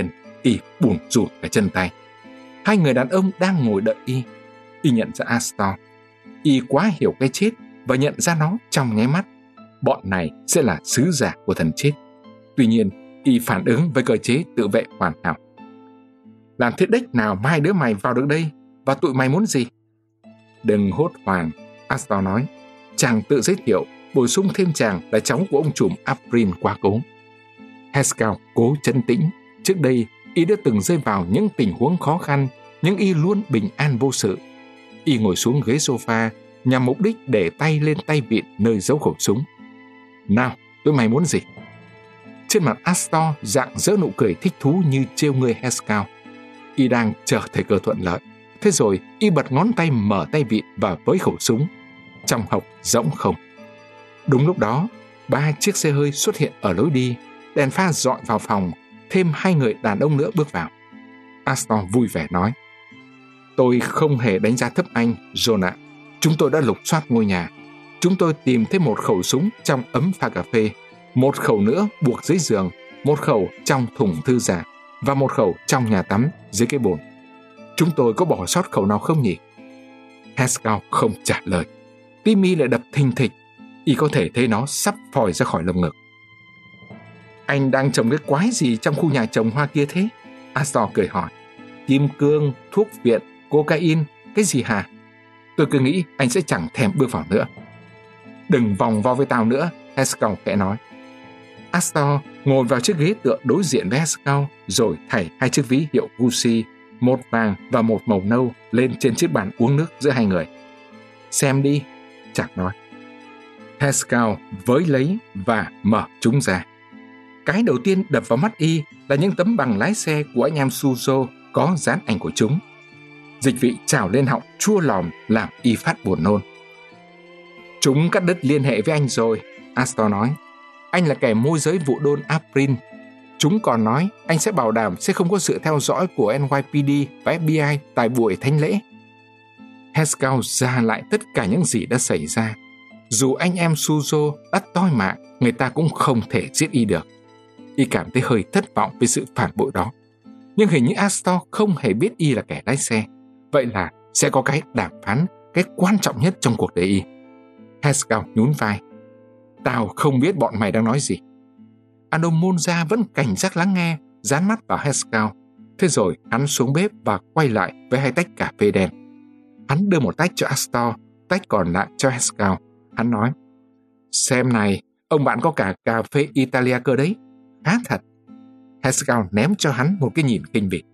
Y bủn rủn cả chân tay. Hai người đàn ông đang ngồi đợi Y. Y nhận ra Astor. Y quá hiểu cái chết và nhận ra nó trong nháy mắt. Bọn này sẽ là sứ giả của thần chết. Tuy nhiên, Y phản ứng với cơ chế tự vệ hoàn hảo. Làm thế đếch nào mai đứa mày vào được đây, và tụi mày muốn gì? Đừng hốt hoảng, Astor nói. Chàng tự giới thiệu, bổ sung thêm chàng là cháu của ông trùm Aprin quá cố. Haskell cố trấn tĩnh. Trước đây, Y đã từng rơi vào những tình huống khó khăn, nhưng Y luôn bình an vô sự. Y ngồi xuống ghế sofa nhằm mục đích để tay lên tay vịn nơi giấu khẩu súng. Nào, tụi mày muốn gì? Trên mặt Astor rạng rỡ nụ cười thích thú như trêu ngươi Haskell. Y đang chờ thời cơ thuận lợi. Thế rồi Y bật ngón tay mở tay vịn và với khẩu súng. Trong hộc rỗng không. Đúng lúc đó, 3 chiếc xe hơi xuất hiện ở lối đi. Đèn pha dọi vào phòng. Thêm 2 người đàn ông nữa bước vào. Astor vui vẻ nói: Tôi không hề đánh giá thấp anh, John ạ. Chúng tôi đã lục soát ngôi nhà. Chúng tôi tìm thấy một khẩu súng trong ấm pha cà phê, một khẩu nữa buộc dưới giường, một khẩu trong thùng thư giả và một khẩu trong nhà tắm dưới cái bồn. Chúng tôi có bỏ sót khẩu nào không nhỉ? Haskell không trả lời. Tim Y lại đập thình thịch. Y có thể thấy nó sắp phòi ra khỏi lồng ngực. Anh đang trồng cái quái gì trong khu nhà trồng hoa kia thế? Astor cười hỏi. Kim cương, thuốc viện, cocaine, cái gì hả? Tôi cứ nghĩ anh sẽ chẳng thèm bước vào nữa. Đừng vòng vo với tao nữa, Haskell khẽ nói. Astor ngồi vào chiếc ghế tựa đối diện với Haskell, rồi thảy 2 chiếc ví hiệu Gucci, một vàng và một màu nâu lên trên chiếc bàn uống nước giữa hai người. Xem đi, chàng nói. Haskell với lấy và mở chúng ra. Cái đầu tiên đập vào mắt Y là những tấm bằng lái xe của anh em Suzo có dán ảnh của chúng. Dịch vị trào lên họng chua lòm làm Y phát buồn nôn. Chúng cắt đứt liên hệ với anh rồi, Astor nói. Anh là kẻ môi giới vụ đôn Aprin. Chúng còn nói anh sẽ bảo đảm sẽ không có sự theo dõi của NYPD và FBI tại buổi thánh lễ. Haskell ra lại tất cả những gì đã xảy ra. Dù anh em Suzo đã toi mạng, người ta cũng không thể giết Y được. Y cảm thấy hơi thất vọng với sự phản bội đó. Nhưng hình như Astor không hề biết Y là kẻ lái xe. Vậy là sẽ có cái đàm phán, cái quan trọng nhất trong cuộc đời Y. Haskell nhún vai. Tao không biết bọn mày đang nói gì. Adam Monza vẫn cảnh giác lắng nghe, dán mắt vào Haskell. Thế rồi hắn xuống bếp và quay lại với 2 tách cà phê đen. Hắn đưa một tách cho Astor, tách còn lại cho Haskell. Hắn nói: Xem này, ông bạn có cả cà phê Italia cơ đấy. Khá thật. Haskell ném cho hắn một cái nhìn kinh bỉ.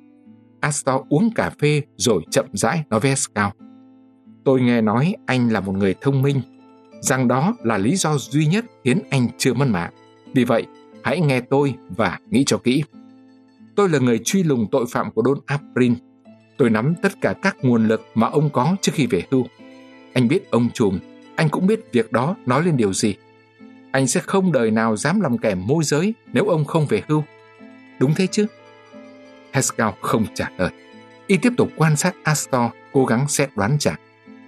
Astor uống cà phê rồi chậm rãi nói với Haskell: Tôi nghe nói anh là một người thông minh, rằng đó là lý do duy nhất khiến anh chưa mất mạng. Vì vậy, hãy nghe tôi và nghĩ cho kỹ. Tôi là người truy lùng tội phạm của Don Aprin. Tôi nắm tất cả các nguồn lực mà ông có trước khi về hưu. Anh biết ông trùm, anh cũng biết việc đó nói lên điều gì. Anh sẽ không đời nào dám làm kẻ môi giới nếu ông không về hưu. Đúng thế chứ? Haskell không trả lời. Y tiếp tục quan sát Astor, cố gắng xét đoán chàng.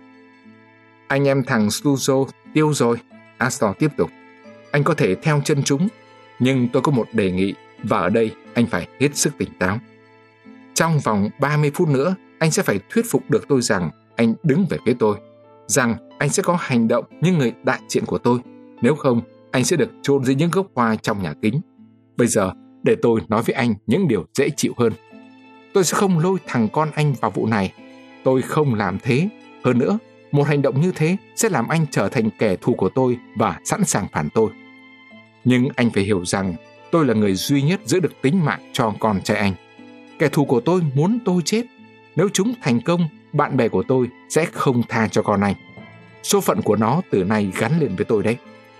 Anh em thằng Suzo tiêu rồi, Astor tiếp tục. Anh có thể theo chân chúng, nhưng tôi có một đề nghị, và ở đây anh phải hết sức tỉnh táo. Trong vòng 30 phút nữa, anh sẽ phải thuyết phục được tôi rằng anh đứng về phía tôi, rằng anh sẽ có hành động như người đại diện của tôi. Nếu không, anh sẽ được chôn dưới những gốc hoa trong nhà kính. Bây giờ, để tôi nói với anh những điều dễ chịu hơn. Tôi sẽ không lôi thằng con anh vào vụ này. Tôi không làm thế. Hơn nữa, một hành động như thế sẽ làm anh trở thành kẻ thù của tôi và sẵn sàng phản tôi. Nhưng anh phải hiểu rằng tôi là người duy nhất giữ được tính mạng cho con trai anh. Kẻ thù của tôi muốn tôi chết. Nếu chúng thành công, bạn bè của tôi sẽ không tha cho con anh. Số phận của nó từ nay gắn liền với tôi đấy.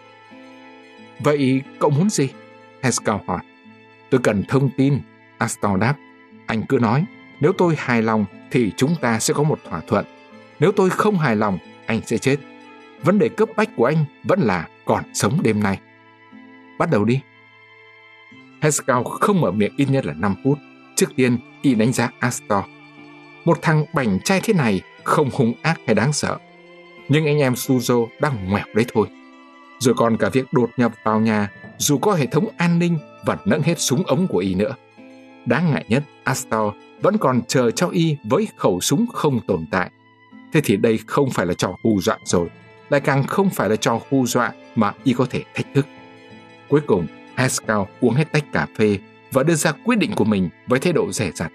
Vậy cậu muốn gì? Haskell hỏi. Tôi cần thông tin, Astor đáp. Anh cứ nói, nếu tôi hài lòng thì chúng ta sẽ có một thỏa thuận. Nếu tôi không hài lòng, anh sẽ chết. Vấn đề cấp bách của anh vẫn là còn sống đêm nay. Bắt đầu đi. Haskell không mở miệng ít nhất là 5 phút. Trước tiên, y đánh giá Astor. Một thằng bảnh trai thế này không hung ác hay đáng sợ. Nhưng anh em Suzo đang ngoẻo đấy thôi. Rồi còn cả việc đột nhập vào nhà, dù có hệ thống an ninh và nẫng hết súng ống của y nữa. Đáng ngại nhất, Astor vẫn còn chờ cho y với khẩu súng không tồn tại. Thế thì đây không phải là trò hù dọa rồi, lại càng không phải là trò hù dọa mà y có thể thách thức. Cuối cùng, Haskell uống hết tách cà phê và đưa ra quyết định của mình với thái độ dè dặt.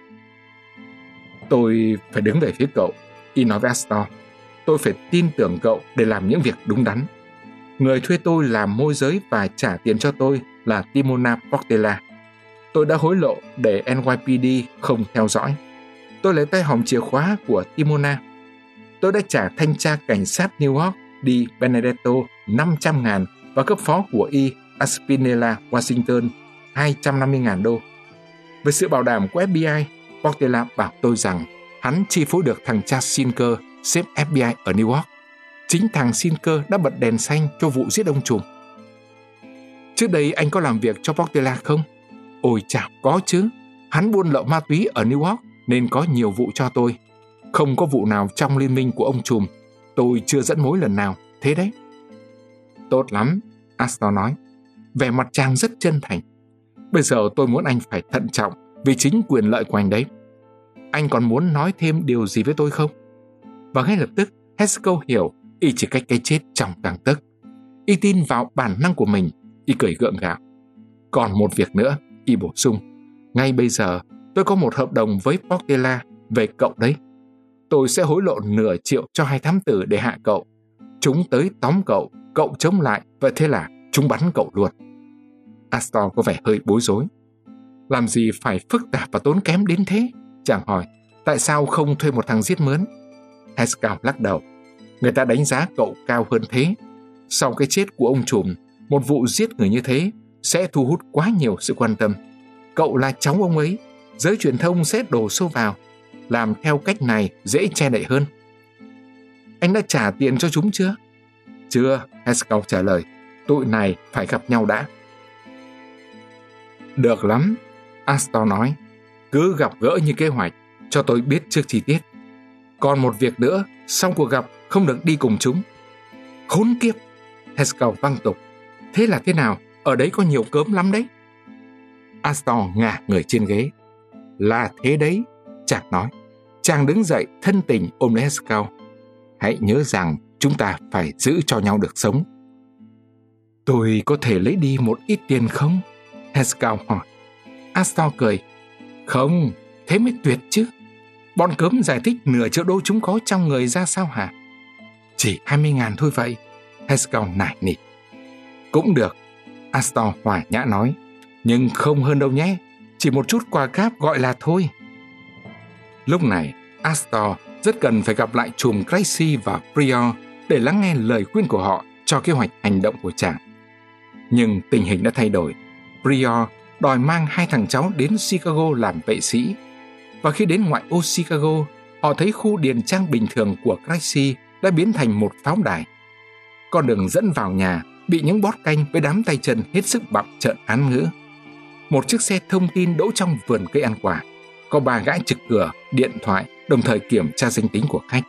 Tôi phải đứng về phía cậu, y nói với Astor. Tôi phải tin tưởng cậu để làm những việc đúng đắn. Người thuê tôi làm môi giới và trả tiền cho tôi là Timona Portela. Tôi đã hối lộ để NYPD không theo dõi. Tôi lấy tay hòm chìa khóa của Timona. Tôi đã trả thanh tra cảnh sát New York Di Benedetto 500.000 và cấp phó của y Aspinella Washington 250.000 đô. Với sự bảo đảm của FBI, Portela bảo tôi rằng hắn chi phối được thằng cha Sinker, sếp FBI ở New York. Chính thằng Sinker đã bật đèn xanh cho vụ giết ông trùm. Trước đây anh có làm việc cho Portela không? Ôi chào, có chứ. Hắn buôn lậu ma túy ở New York nên có nhiều vụ cho tôi. Không có vụ nào trong liên minh của ông trùm. Tôi chưa dẫn mối lần nào, thế đấy. Tốt lắm, Astor nói. Vẻ mặt chàng rất chân thành. Bây giờ tôi muốn anh phải thận trọng vì chính quyền lợi của anh đấy. Anh còn muốn nói thêm điều gì với tôi không? Và ngay lập tức, Haskell hiểu y chỉ cách cái chết trong gang tấc. Y tin vào bản năng của mình. Y cười gượng gạo. Còn một việc nữa, y bổ sung. Ngay bây giờ, tôi có một hợp đồng với Portela về cậu đấy. Tôi sẽ hối lộ nửa triệu cho 2 thám tử để hạ cậu. Chúng tới tóm cậu, cậu chống lại, vậy thế là chúng bắn cậu luôn. Astor có vẻ hơi bối rối. Làm gì phải phức tạp và tốn kém đến thế? Chàng hỏi, tại sao không thuê một thằng giết mướn? Haskell lắc đầu. Người ta đánh giá cậu cao hơn thế. Sau cái chết của ông trùm, một vụ giết người như thế sẽ thu hút quá nhiều sự quan tâm. Cậu là cháu ông ấy, giới truyền thông sẽ đổ xô vào. Làm theo cách này dễ che đậy hơn. Anh đã trả tiền cho chúng chưa? Chưa, Haskell trả lời. Tụi này phải gặp nhau đã. Được lắm, Astor nói. Cứ gặp gỡ như kế hoạch, cho tôi biết trước chi tiết. Còn một việc nữa, sau cuộc gặp không được đi cùng chúng. Khốn kiếp, Haskell văng tục. Thế là thế nào? Ở đấy có nhiều cớm lắm đấy. Astor ngả người trên ghế. Là thế đấy, chàng nói. Chàng đứng dậy thân tình ôm lấy Haskell. Hãy nhớ rằng chúng ta phải giữ cho nhau được sống. Tôi có thể lấy đi một ít tiền không? Haskell hỏi. Astor cười. Không, thế mới tuyệt chứ. Bọn cớm giải thích nửa triệu đô chúng có trong người ra sao hả? Chỉ 20.000 thôi vậy, Haskell nài nỉ. Cũng được, Astor hòa nhã nói. Nhưng không hơn đâu nhé, chỉ một chút quà cáp gọi là thôi. Lúc này, Astor rất cần phải gặp lại trùm Gracie và Prior để lắng nghe lời khuyên của họ cho kế hoạch hành động của chàng. Nhưng tình hình đã thay đổi. Prior đòi mang 2 thằng cháu đến Chicago làm vệ sĩ. Và khi đến ngoại ô Chicago, họ thấy khu điền trang bình thường của Gracie đã biến thành một pháo đài. Con đường dẫn vào nhà bị những bót canh với đám tay chân hết sức bặm trợn án ngữ. Một chiếc xe thông tin đỗ trong vườn cây ăn quả. Có 3 gã trực cửa, điện thoại, đồng thời kiểm tra danh tính của khách.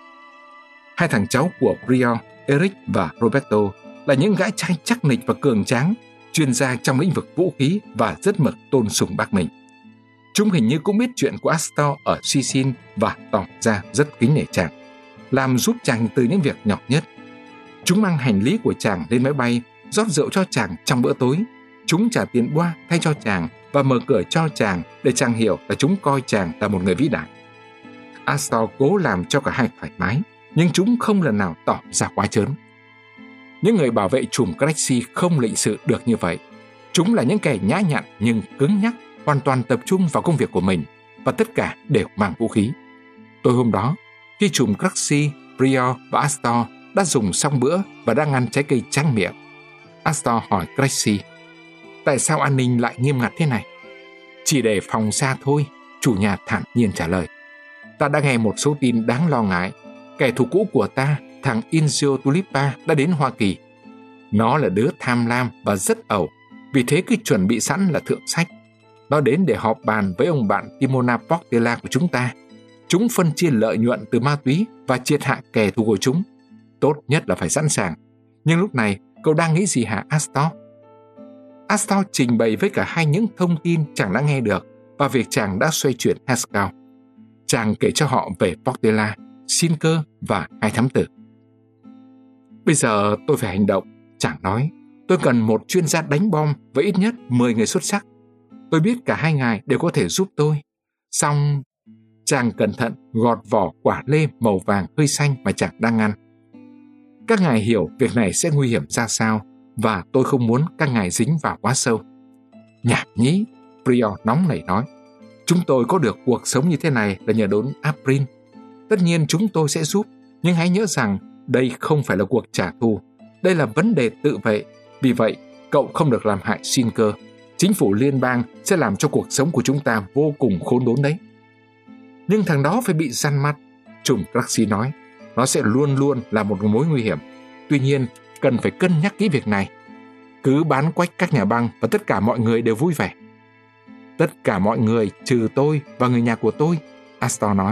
2 thằng cháu của Prior, Eric và Roberto là những gã trai chắc nịch và cường tráng, chuyên gia trong lĩnh vực vũ khí và rất mực tôn sùng bác mình. Chúng hình như cũng biết chuyện của Astor ở Sicily và tỏ ra rất kính nể chàng, làm giúp chàng từ những việc nhỏ nhất. Chúng mang hành lý của chàng lên máy bay, rót rượu cho chàng trong bữa tối. Chúng trả tiền boa thay cho chàng và mở cửa cho chàng để chàng hiểu là chúng coi chàng là một người vĩ đại. Astor cố làm cho cả hai thoải mái, nhưng chúng không lần nào tỏ ra quá trớn. Những người bảo vệ trùm Gracie không lịch sự được như vậy. Chúng là những kẻ nhã nhặn nhưng cứng nhắc, hoàn toàn tập trung vào công việc của mình, và tất cả đều mang vũ khí. Tối hôm đó, khi trùm Gracie, Prior và Astor đã dùng xong bữa và đang ăn trái cây tráng miệng, Astor hỏi Gracie, tại sao an ninh lại nghiêm ngặt thế này? Chỉ để phòng xa thôi, chủ nhà thản nhiên trả lời. Ta đã nghe một số tin đáng lo ngại. Kẻ thù cũ của ta, thằng Inzio Tulipa, đã đến Hoa Kỳ. Nó là đứa tham lam và rất ẩu, vì thế cứ chuẩn bị sẵn là thượng sách. Nó đến để họp bàn với ông bạn Timona Portela của chúng ta. Chúng phân chia lợi nhuận từ ma túy và triệt hạ kẻ thù của chúng. Tốt nhất là phải sẵn sàng. Nhưng lúc này, cậu đang nghĩ gì hả Astor? Astor trình bày với cả hai những thông tin chàng đã nghe được và việc chàng đã xoay chuyển Haskell. Chàng kể cho họ về Portela, Sinker và hai thám tử. Bây giờ tôi phải hành động, chàng nói. Tôi cần một chuyên gia đánh bom với ít nhất 10 người xuất sắc. Tôi biết cả hai ngài đều có thể giúp tôi. Xong, chàng cẩn thận gọt vỏ quả lê màu vàng hơi xanh mà chàng đang ăn. Các ngài hiểu việc này sẽ nguy hiểm ra sao, và tôi không muốn các ngài dính vào quá sâu. Nhảm nhí, Prior nóng nảy nói. Chúng tôi có được cuộc sống như thế này là nhờ đốn April. Tất nhiên chúng tôi sẽ giúp, nhưng hãy nhớ rằng đây không phải là cuộc trả thù. Đây là vấn đề tự vệ. Vì vậy, cậu không được làm hại Sinker. Chính phủ liên bang sẽ làm cho cuộc sống của chúng ta vô cùng khốn đốn đấy. Nhưng thằng đó phải bị săn mắt, trùm Craxi nói. Nó sẽ luôn luôn là một mối nguy hiểm. Tuy nhiên, cần phải cân nhắc kỹ việc này. Cứ bán quách các nhà băng và tất cả mọi người đều vui vẻ. Tất cả mọi người trừ tôi và người nhà của tôi, Astor nói.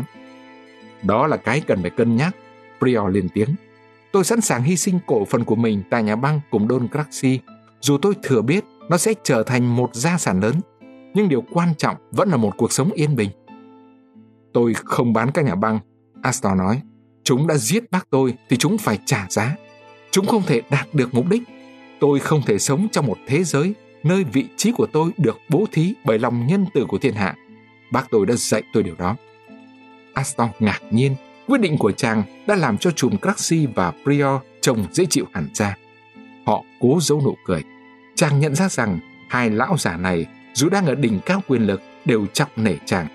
Đó là cái cần phải cân nhắc, Prior lên tiếng. Tôi sẵn sàng hy sinh cổ phần của mình tại nhà băng cùng Don Craxi, dù tôi thừa biết nó sẽ trở thành một gia sản lớn. Nhưng điều quan trọng vẫn là một cuộc sống yên bình. Tôi không bán các nhà băng, Astor nói. Chúng đã giết bác tôi thì chúng phải trả giá. Chúng không thể đạt được mục đích. Tôi không thể sống trong một thế giới nơi vị trí của tôi được bố thí bởi lòng nhân từ của thiên hạ. Bác tôi đã dạy tôi điều đó. Astor ngạc nhiên. Quyết định của chàng đã làm cho trùm Craxi và Prior trông dễ chịu hẳn ra. Họ cố giấu nụ cười. Chàng nhận ra rằng hai lão già này, dù đang ở đỉnh cao quyền lực, đều trọng nể chàng.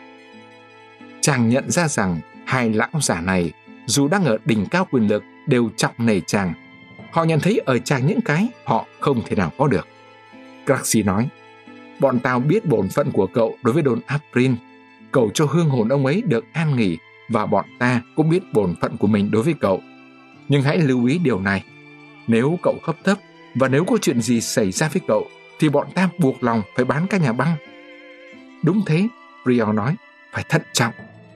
Chàng nhận ra rằng hai lão già này, dù đang ở đỉnh cao quyền lực, đều trọng nể chàng. Họ nhận thấy ở chàng những cái họ không thể nào có được. Craxi nói, bọn tao biết bổn phận của cậu đối với Don April. Cầu cho hương hồn ông ấy được an nghỉ, và bọn ta cũng biết bổn phận của mình đối với cậu. Nhưng hãy lưu ý điều này. Nếu cậu hấp tấp, và nếu có chuyện gì xảy ra với cậu, thì bọn ta buộc lòng phải bán các nhà băng. Đúng thế, Prior nói, phải thận trọng.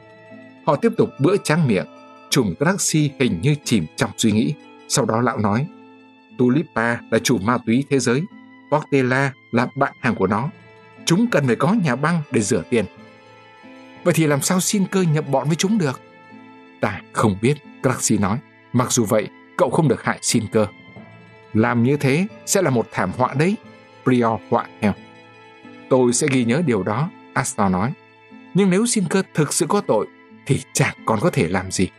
Họ tiếp tục bữa tráng miệng. Trùm Craxi hình như chìm trong suy nghĩ. Sau đó lão nói, Tulipa là chủ ma túy thế giới. Portela là bạn hàng của nó. Chúng cần phải có nhà băng để rửa tiền. Vậy thì làm sao Sinker nhập bọn với chúng được? Ta không biết, Craxi nói. Mặc dù vậy, cậu không được hại Sinker. Làm như thế sẽ là một thảm họa đấy, Prior họa theo. Tôi sẽ ghi nhớ điều đó, Astor nói. Nhưng nếu Sinker thực sự có tội, thì chẳng còn có thể làm gì.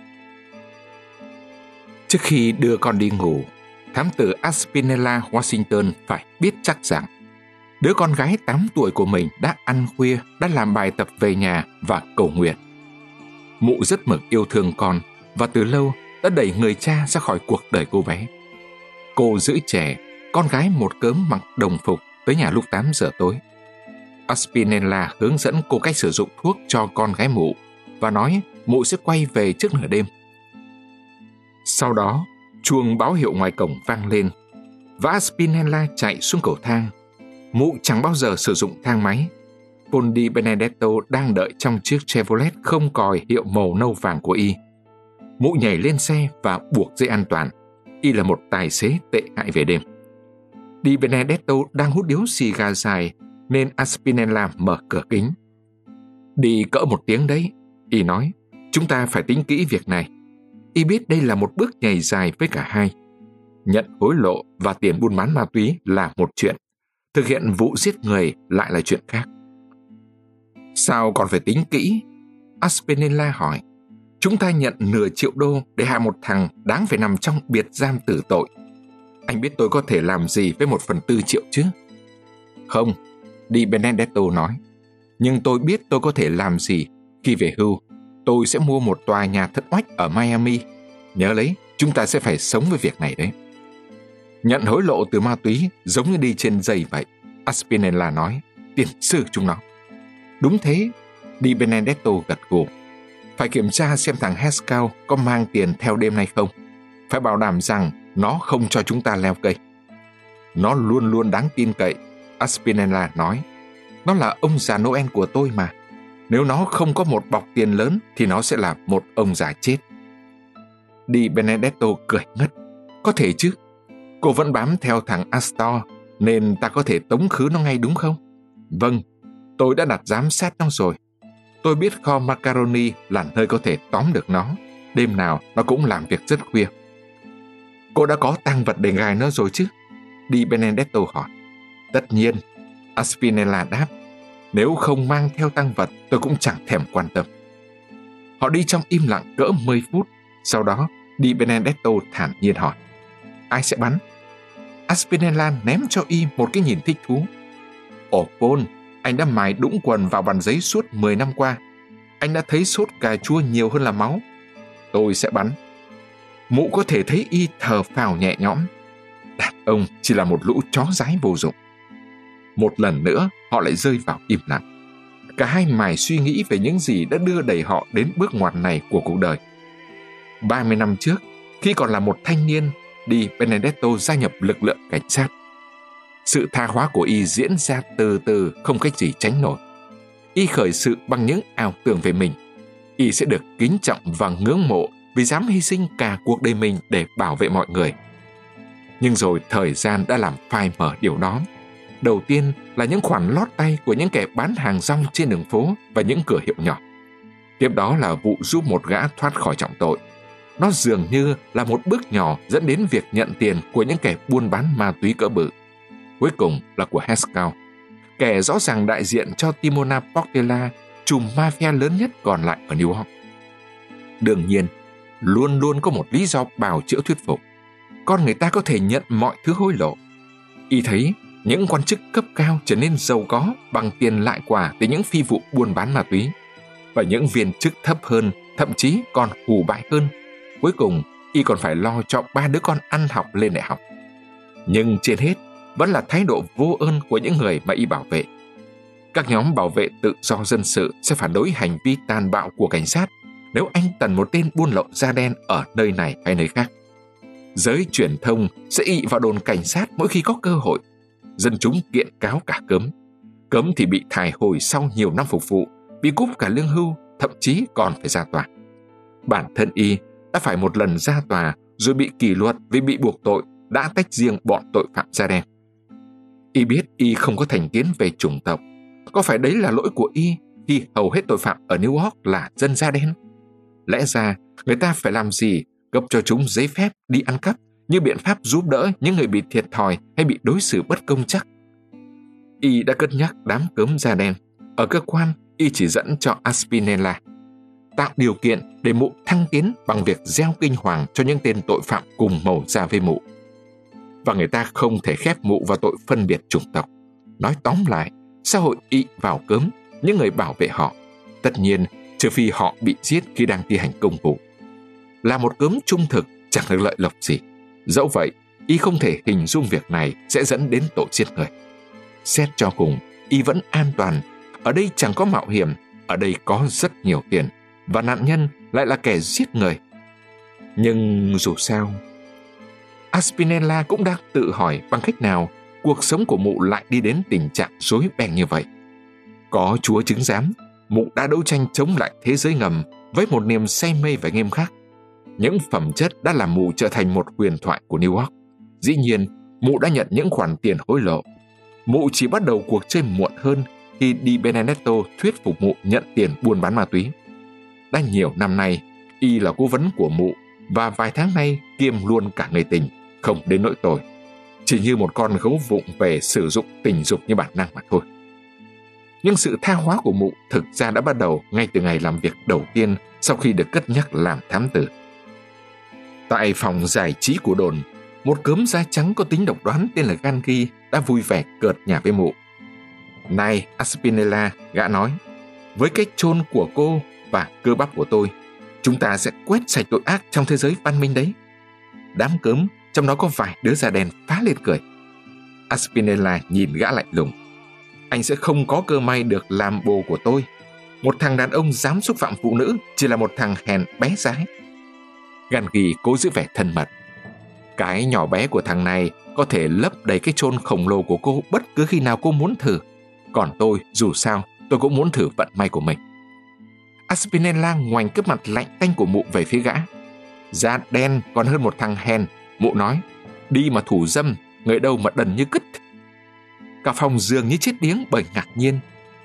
Trước khi đưa con đi ngủ, thám tử Aspinella Washington phải biết chắc rằng đứa con gái 8 tuổi của mình đã ăn khuya, đã làm bài tập về nhà và cầu nguyện. Mụ rất mực yêu thương con và từ lâu đã đẩy người cha ra khỏi cuộc đời cô bé. Cô giữ trẻ, con gái một cớm mặc đồng phục tới nhà lúc 8 giờ tối. Aspinella hướng dẫn cô cách sử dụng thuốc cho con gái mụ và nói mụ sẽ quay về trước nửa đêm. Sau đó, chuông báo hiệu ngoài cổng vang lên và Aspinella chạy xuống cầu thang. Mụ chẳng bao giờ sử dụng thang máy. Paul Di Benedetto đang đợi trong chiếc Chevrolet không còi hiệu màu nâu vàng của y. Mụ nhảy lên xe và buộc dây an toàn. Y là một tài xế tệ hại về đêm. Di Benedetto đang hút điếu xì gà dài nên Aspinella mở cửa kính. Đi cỡ một tiếng đấy, y nói. Chúng ta phải tính kỹ việc này. Y biết đây là một bước nhảy dài với cả hai. Nhận hối lộ và tiền buôn bán ma túy là một chuyện. Thực hiện vụ giết người lại là chuyện khác. Sao còn phải tính kỹ? Aspinella hỏi. Chúng ta nhận nửa triệu đô để hạ một thằng đáng phải nằm trong biệt giam tử tội. Anh biết tôi có thể làm gì với 1/4 triệu chứ? Không, Di Benedetto nói. Nhưng tôi biết tôi có thể làm gì. Khi về hưu, tôi sẽ mua một tòa nhà thất oách ở Miami. Nhớ lấy, chúng ta sẽ phải sống với việc này đấy. Nhận hối lộ từ ma túy giống như đi trên dây vậy, Aspinella nói. Tiền sư chúng nó. Đúng thế, Di Benedetto gật gù. Phải kiểm tra xem thằng Haskell có mang tiền theo đêm nay không. Phải bảo đảm rằng nó không cho chúng ta leo cây. Nó luôn luôn đáng tin cậy, Aspinella nói. Nó là ông già Noel của tôi mà. Nếu nó không có một bọc tiền lớn thì nó sẽ là một ông già chết. Di Benedetto cười ngất. Có thể chứ. Cô vẫn bám theo thằng Astor nên ta có thể tống khứ nó ngay đúng không? Vâng, Tôi đã đặt giám sát nó rồi. Tôi biết kho macaroni là nơi có thể tóm được nó. Đêm nào nó cũng làm việc rất khuya. Cô đã có tang vật để gài nó rồi chứ? Di Benedetto hỏi. Tất nhiên, Aspinella đáp. Nếu không mang theo tang vật, tôi cũng chẳng thèm quan tâm. Họ đi trong im lặng cỡ 10 phút. Sau đó, Di Benedetto thản nhiên hỏi. Ai sẽ bắn? Aspinella ném cho y một cái nhìn thích thú. Ồ Paul, anh đã mài đũng quần vào bàn giấy suốt 10 năm qua. Anh đã thấy sốt cà chua nhiều hơn là máu. Tôi sẽ bắn. Mụ có thể thấy y thở phào nhẹ nhõm. Đàn ông chỉ là một lũ chó dái vô dụng. Một lần nữa, họ lại rơi vào im lặng. Cả hai mải suy nghĩ về những gì đã đưa đẩy họ đến bước ngoặt này của cuộc đời. 30 năm trước, khi còn là một thanh niên, Di Benedetto gia nhập lực lượng cảnh sát. Sự tha hóa của y diễn ra từ từ, không cách gì tránh nổi. Y khởi sự bằng những ảo tưởng về mình. Y sẽ được kính trọng và ngưỡng mộ vì dám hy sinh cả cuộc đời mình để bảo vệ mọi người. Nhưng rồi thời gian đã làm phai mờ điều đó. Đầu tiên là những khoản lót tay của những kẻ bán hàng rong trên đường phố và những cửa hiệu nhỏ. Tiếp đó là vụ giúp một gã thoát khỏi trọng tội. Nó dường như là một bước nhỏ dẫn đến việc nhận tiền của những kẻ buôn bán ma túy cỡ bự. Cuối cùng là của Hescal, kẻ rõ ràng đại diện cho Timona Portela, trùm mafia lớn nhất còn lại ở New York. Đương nhiên, luôn luôn có một lý do bào chữa thuyết phục. Con người ta có thể nhận mọi thứ hối lộ. Y thấy những quan chức cấp cao trở nên giàu có bằng tiền lại quả từ những phi vụ buôn bán ma túy, và những viên chức thấp hơn thậm chí còn hù bại hơn. Cuối cùng, y còn phải lo cho 3 đứa con ăn học lên đại học. Nhưng trên hết, vẫn là thái độ vô ơn của những người mà y bảo vệ. Các nhóm bảo vệ tự do dân sự sẽ phản đối hành vi tàn bạo của cảnh sát nếu anh tần một tên buôn lậu da đen ở nơi này hay nơi khác. Giới truyền thông sẽ ị vào đồn cảnh sát mỗi khi có cơ hội. Dân chúng kiện cáo cả Cấm. Cấm thì bị thải hồi sau nhiều năm phục vụ, bị cúp cả lương hưu, thậm chí còn phải ra tòa. Bản thân y đã phải một lần ra tòa rồi bị kỷ luật vì bị buộc tội đã tách riêng bọn tội phạm da đen. Y biết y không có thành kiến về chủng tộc. Có phải đấy là lỗi của y khi hầu hết tội phạm ở New York là dân da đen? Lẽ ra người ta phải làm gì? Cấp cho chúng giấy phép đi ăn cắp như biện pháp giúp đỡ những người bị thiệt thòi hay bị đối xử bất công chắc? Y đã cất nhắc đám cớm da đen. Ở cơ quan, y chỉ dẫn cho Aspinella tạo điều kiện để mụ thăng tiến bằng việc gieo kinh hoàng cho những tên tội phạm cùng màu da với mụ. Và người ta không thể khép mụ vào tội phân biệt chủng tộc. Nói tóm lại, xã hội ị vào cớm những người bảo vệ họ, tất nhiên trừ phi họ bị giết khi đang thi hành công vụ. Là một cớm trung thực chẳng được lợi lộc gì. Dẫu vậy, y không thể hình dung việc này sẽ dẫn đến tội giết người. Xét cho cùng, y vẫn an toàn. Ở đây chẳng có mạo hiểm, ở đây có rất nhiều tiền, và nạn nhân lại là kẻ giết người. Nhưng dù sao, Aspinella cũng đang tự hỏi bằng cách nào cuộc sống của mụ lại đi đến tình trạng rối beng như vậy. Có Chúa chứng giám, mụ đã đấu tranh chống lại thế giới ngầm với một niềm say mê và nghiêm khắc. Những phẩm chất đã làm mụ trở thành một huyền thoại của New York. Dĩ nhiên, mụ đã nhận những khoản tiền hối lộ. Mụ chỉ bắt đầu cuộc chơi muộn hơn khi Di Benedetto thuyết phục mụ nhận tiền buôn bán ma túy. Đã nhiều năm nay, y là cố vấn của mụ, và vài tháng nay kiêm luôn cả người tình, không đến nỗi tồi. Chỉ như một con gấu vụng về sử dụng tình dục như bản năng mà thôi. Nhưng sự tha hóa của mụ thực ra đã bắt đầu ngay từ ngày làm việc đầu tiên sau khi được cất nhắc làm thám tử. Tại phòng giải trí của đồn, một cớm da trắng có tính độc đoán tên là Gangi đã vui vẻ cợt nhả với mụ. Này Aspinella, gã nói, với cái chôn của cô và cơ bắp của tôi, chúng ta sẽ quét sạch tội ác trong thế giới văn minh đấy. Đám cớm, trong đó có vài đứa da đen phá lên cười. Aspinella nhìn gã lạnh lùng. Anh sẽ không có cơ may được làm bồ của tôi. Một thằng đàn ông dám xúc phạm phụ nữ chỉ là một thằng hèn bé dái. Gangi cố giữ vẻ thân mật. Cái nhỏ bé của thằng này có thể lấp đầy cái chôn khổng lồ của cô bất cứ khi nào cô muốn thử. Còn tôi, dù sao, tôi cũng muốn thử vận may của mình. Aspinella ngoảnh cái mặt lạnh tanh của mụ về phía gã. Da đen còn hơn một thằng hèn, mụ nói. Đi mà thủ dâm, người đâu mà đần như cứt. Cả phòng dường như chết điếng bởi ngạc nhiên.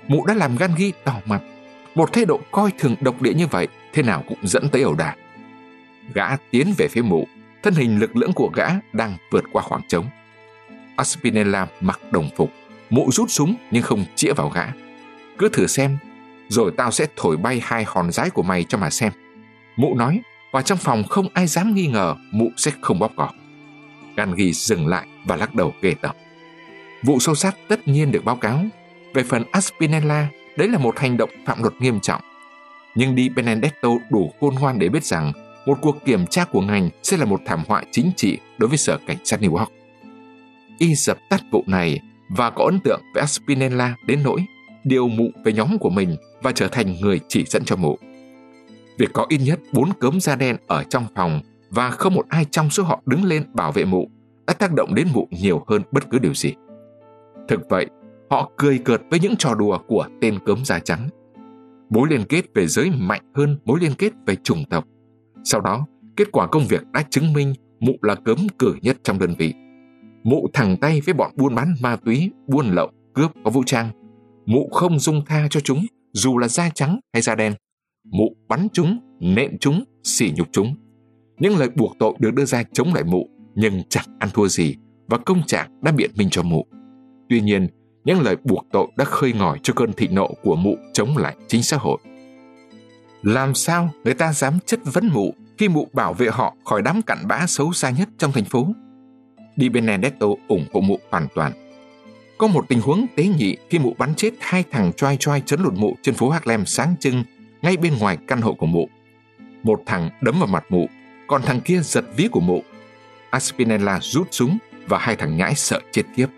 Mụ đã làm Gangi đỏ mặt. Một thái độ coi thường độc địa như vậy thế nào cũng dẫn tới ẩu đả. Gã tiến về phía mụ, thân hình lực lưỡng của gã đang vượt qua khoảng trống. Aspinella mặc đồng phục, mụ rút súng nhưng không chĩa vào gã. Cứ thử xem, rồi tao sẽ thổi bay 2 hòn giái của mày cho mà xem. Mụ nói, và trong phòng không ai dám nghi ngờ mụ sẽ không bóp cỏ. Gangi dừng lại và lắc đầu ghê tởm. Vụ xô xát tất nhiên được báo cáo. Về phần Aspinella, đấy là một hành động phạm luật nghiêm trọng. Nhưng Di Benedetto đủ khôn ngoan để biết rằng một cuộc kiểm tra của ngành sẽ là một thảm họa chính trị đối với sở cảnh sát New York. Y dập tắt vụ này và có ấn tượng với Aspinella đến nỗi điều mụ về nhóm của mình và trở thành người chỉ dẫn cho mụ. Việc có ít nhất 4 cớm da đen ở trong phòng và không một ai trong số họ đứng lên bảo vệ mụ đã tác động đến mụ nhiều hơn bất cứ điều gì. Thực vậy, họ cười cợt với những trò đùa của tên cớm da trắng. Mối liên kết về giới mạnh hơn mối liên kết về chủng tộc. Sau đó, kết quả công việc đã chứng minh mụ là cớm cử nhất trong đơn vị. Mụ thẳng tay với bọn buôn bán ma túy, buôn lậu, cướp có vũ trang. Mụ không dung tha cho chúng, dù là da trắng hay da đen. Mụ bắn chúng, nện chúng, sỉ nhục chúng. Những lời buộc tội được đưa ra chống lại mụ, nhưng chẳng ăn thua gì, và công trạng đã biện minh cho mụ. Tuy nhiên, những lời buộc tội đã khơi ngòi cho cơn thịnh nộ của mụ chống lại chính xã hội. Làm sao người ta dám chất vấn mụ khi mụ bảo vệ họ khỏi đám cặn bã xấu xa nhất trong thành phố? Di Benedetto ủng hộ mụ hoàn toàn. Có một tình huống tế nhị khi mụ bắn chết 2 thằng choai choai trấn lột mụ trên phố Harlem sáng trưng ngay bên ngoài căn hộ của mụ. Một thằng đấm vào mặt mụ, còn thằng kia giật ví của mụ. Aspinella rút súng và 2 thằng nhãi sợ chết khiếp.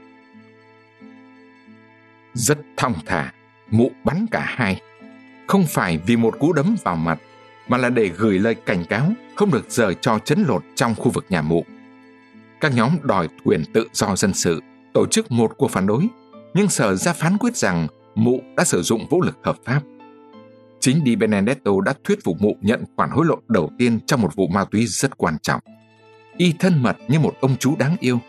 Rất thong thả, mụ bắn cả hai. Không phải vì một cú đấm vào mặt, mà là để gửi lời cảnh cáo không được giở trò trấn lột trong khu vực nhà mụ. Các nhóm đòi quyền tự do dân sự tổ chức một cuộc phản đối, nhưng sở ra phán quyết rằng mụ đã sử dụng vũ lực hợp pháp. Chính Di Benedetto đã thuyết phục mụ nhận khoản hối lộ đầu tiên trong một vụ ma túy rất quan trọng. Y thân mật như một ông chú đáng yêu.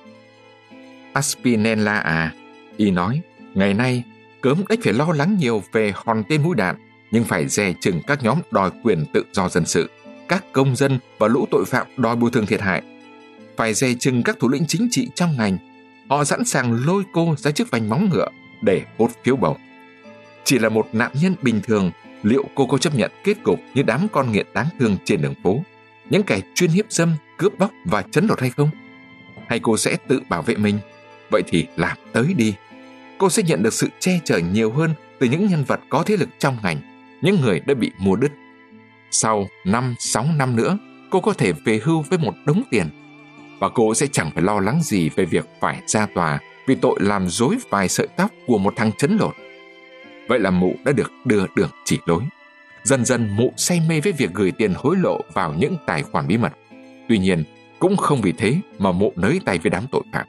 Aspinella à, y nói, ngày nay cớm đếch phải lo lắng nhiều về hòn tên mũi đạn, nhưng phải dè chừng các nhóm đòi quyền tự do dân sự, các công dân và lũ tội phạm đòi bồi thường thiệt hại. Phải dè chừng các thủ lĩnh chính trị trong ngành. Họ sẵn sàng lôi cô ra trước vành móng ngựa để hốt phiếu bầu. Chỉ là một nạn nhân bình thường, liệu cô có chấp nhận kết cục như đám con nghiện đáng thương trên đường phố, những kẻ chuyên hiếp dâm, cướp bóc và trấn lột hay không? Hay cô sẽ tự bảo vệ mình? Vậy thì làm tới đi. Cô sẽ nhận được sự che chở nhiều hơn từ những nhân vật có thế lực trong ngành, những người đã bị mua đứt. Sau 5-6 năm nữa, cô có thể về hưu với một đống tiền. Và cô sẽ chẳng phải lo lắng gì về việc phải ra tòa vì tội làm rối vài sợi tóc của một thằng trấn lột. Vậy là mụ đã được đưa đường chỉ lối. Dần dần mụ say mê với việc gửi tiền hối lộ vào những tài khoản bí mật. Tuy nhiên, cũng không vì thế mà mụ nới tay với đám tội phạm.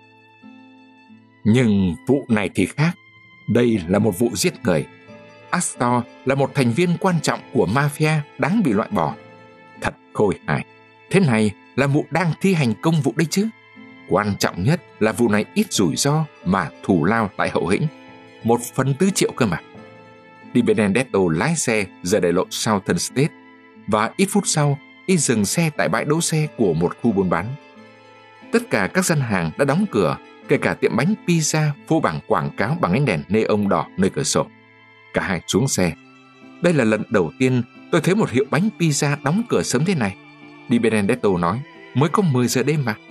Nhưng vụ này thì khác. Đây là một vụ giết người. Astor là một thành viên quan trọng của mafia đáng bị loại bỏ. Thật khôi hài. Thế này là mụ đang thi hành công vụ đấy chứ. Quan trọng nhất là vụ này ít rủi ro mà thù lao lại hậu hĩnh. 1/4 triệu cơ mà. Di Benedetto lái xe rời đại lộ Southern State và ít phút sau y dừng xe tại bãi đỗ xe của một khu buôn bán. Tất cả các gian hàng đã đóng cửa, kể cả tiệm bánh pizza phô bảng quảng cáo bằng ánh đèn neon đỏ nơi cửa sổ. Cả hai xuống xe. Đây là lần đầu tiên tôi thấy một hiệu bánh pizza đóng cửa sớm thế này. Di Benedetto nói, mới có 10 giờ đêm mà.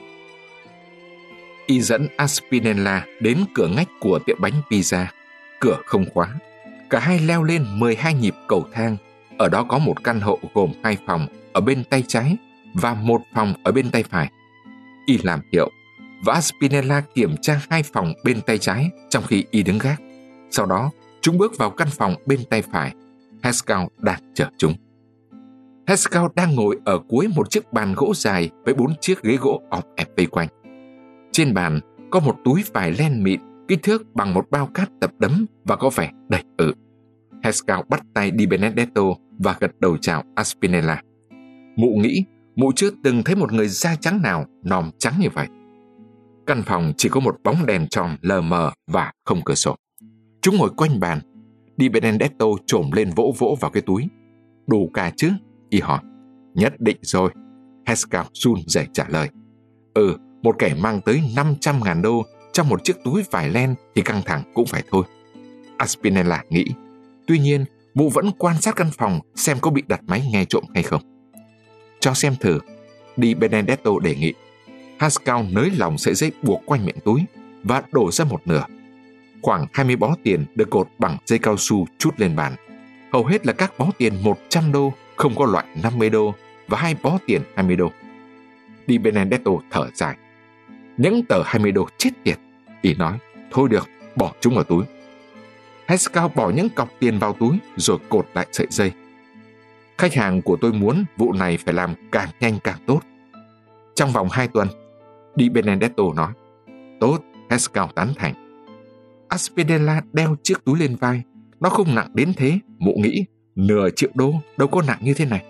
Y dẫn Aspinella đến cửa ngách của tiệm bánh pizza. Cửa không khóa. Cả hai leo lên 12 nhịp cầu thang. Ở đó có một căn hộ gồm 2 phòng ở bên tay trái và 1 phòng ở bên tay phải. Y làm hiệu và Aspinella kiểm tra 2 phòng bên tay trái trong khi y đứng gác. Sau đó, chúng bước vào căn phòng bên tay phải. Haskell đang chờ chúng. Haskell đang ngồi ở cuối một chiếc bàn gỗ dài với 4 chiếc ghế gỗ ọp ẹp vây quanh. Trên bàn có một túi vải len mịn kích thước bằng một bao cát tập đấm và có vẻ đầy ự. Haskell bắt tay Di Benedetto và gật đầu chào Aspinella. Mụ nghĩ mụ chưa từng thấy một người da trắng nào nòm trắng như vậy. Căn phòng chỉ có một bóng đèn tròn lờ mờ và không cửa sổ. Chúng ngồi quanh bàn. Di Benedetto chồm lên vỗ vỗ vào cái túi. Đủ cả chứ? Y hỏi. Nhất định rồi. Haskell run rẩy trả lời. Một kẻ mang tới 500.000 đô trong một chiếc túi vải len thì căng thẳng cũng phải thôi. Aspinella nghĩ. Tuy nhiên, mụ vẫn quan sát căn phòng xem có bị đặt máy nghe trộm hay không. Cho xem thử, Di Benedetto đề nghị. Haskell nới lỏng sợi dây buộc quanh miệng túi và đổ ra một nửa. Khoảng 20 bó tiền được cột bằng dây cao su trút lên bàn. Hầu hết là các bó tiền 100 đô, không có loại 50 đô và 2 bó tiền 20 đô. Di Benedetto thở dài. Những tờ 20 đô chết tiệt. Y nói, thôi được, bỏ chúng vào túi. Haskell bỏ những cọc tiền vào túi rồi cột lại sợi dây. Khách hàng của tôi muốn vụ này phải làm càng nhanh càng tốt. Trong vòng 2 tuần, Di Benedetto nói. Tốt, Haskell tán thành. Aspinella đeo chiếc túi lên vai. Nó không nặng đến thế, mụ nghĩ. Nửa triệu đô đâu có nặng như thế này.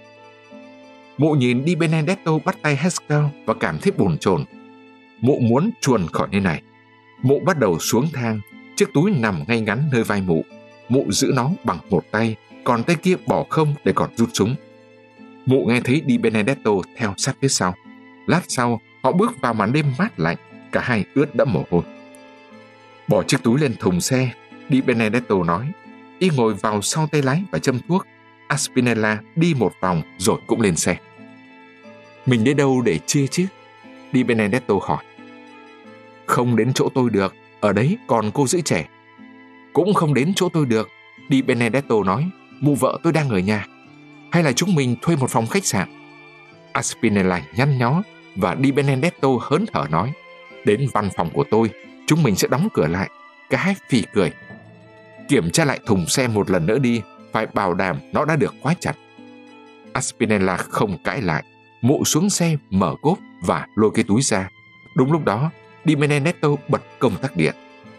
Mụ nhìn Di Benedetto bắt tay Haskell và cảm thấy bồn chồn. Mụ muốn chuồn khỏi nơi này. Mụ bắt đầu xuống thang. Chiếc túi nằm ngay ngắn nơi vai mụ. Mụ giữ nó bằng một tay, còn tay kia bỏ không để còn rút súng. Mụ nghe thấy Di Benedetto theo sát phía sau. Lát sau, họ bước vào màn đêm mát lạnh. Cả hai ướt đẫm mồ hôi. Bỏ chiếc túi lên thùng xe, Di Benedetto nói. Y ngồi vào sau tay lái và châm thuốc. Aspinella đi một vòng rồi cũng lên xe. Mình đến đâu để chia chứ? Di Benedetto hỏi. Không đến chỗ tôi được, ở đấy còn cô giữ trẻ. Cũng không đến chỗ tôi được, Di Benedetto nói. Mụ vợ tôi đang ở nhà. Hay là chúng mình thuê một phòng khách sạn? Aspinella nhăn nhó và Di Benedetto hớn hở nói. Đến văn phòng của tôi, chúng mình sẽ đóng cửa lại. Cả hai phì cười. Kiểm tra lại thùng xe một lần nữa đi, phải bảo đảm nó đã được khóa chặt. Aspinella không cãi lại. Mụ xuống xe, mở cốp và lôi cái túi ra. Đúng lúc đó, Di Benedetto bật công tắc điện.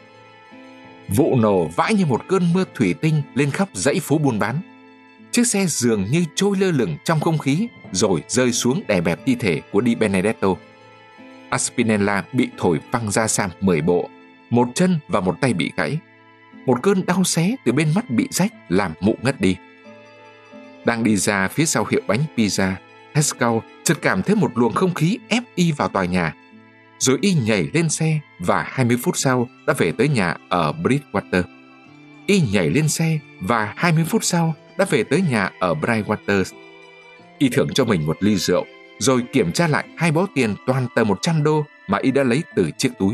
Vụ nổ vãi như một cơn mưa thủy tinh lên khắp dãy phố buôn bán. Chiếc xe dường như trôi lơ lửng trong không khí rồi rơi xuống đè bẹp thi thể của Di Benedetto. Aspinella bị thổi văng ra xa 10 bộ, một chân và một tay bị gãy. Một cơn đau xé từ bên mắt bị rách làm mụ ngất đi. Đang đi ra phía sau hiệu bánh pizza, Haskell chợt cảm thấy một luồng không khí ép y vào tòa nhà. Rồi y nhảy lên xe và 20 phút sau đã về tới nhà ở Bridgewater. Y nhảy lên xe và 20 phút sau đã về tới nhà ở Brightwater. Y thưởng cho mình một ly rượu, rồi kiểm tra lại 2 bó tiền toàn tờ 100 đô mà y đã lấy từ chiếc túi.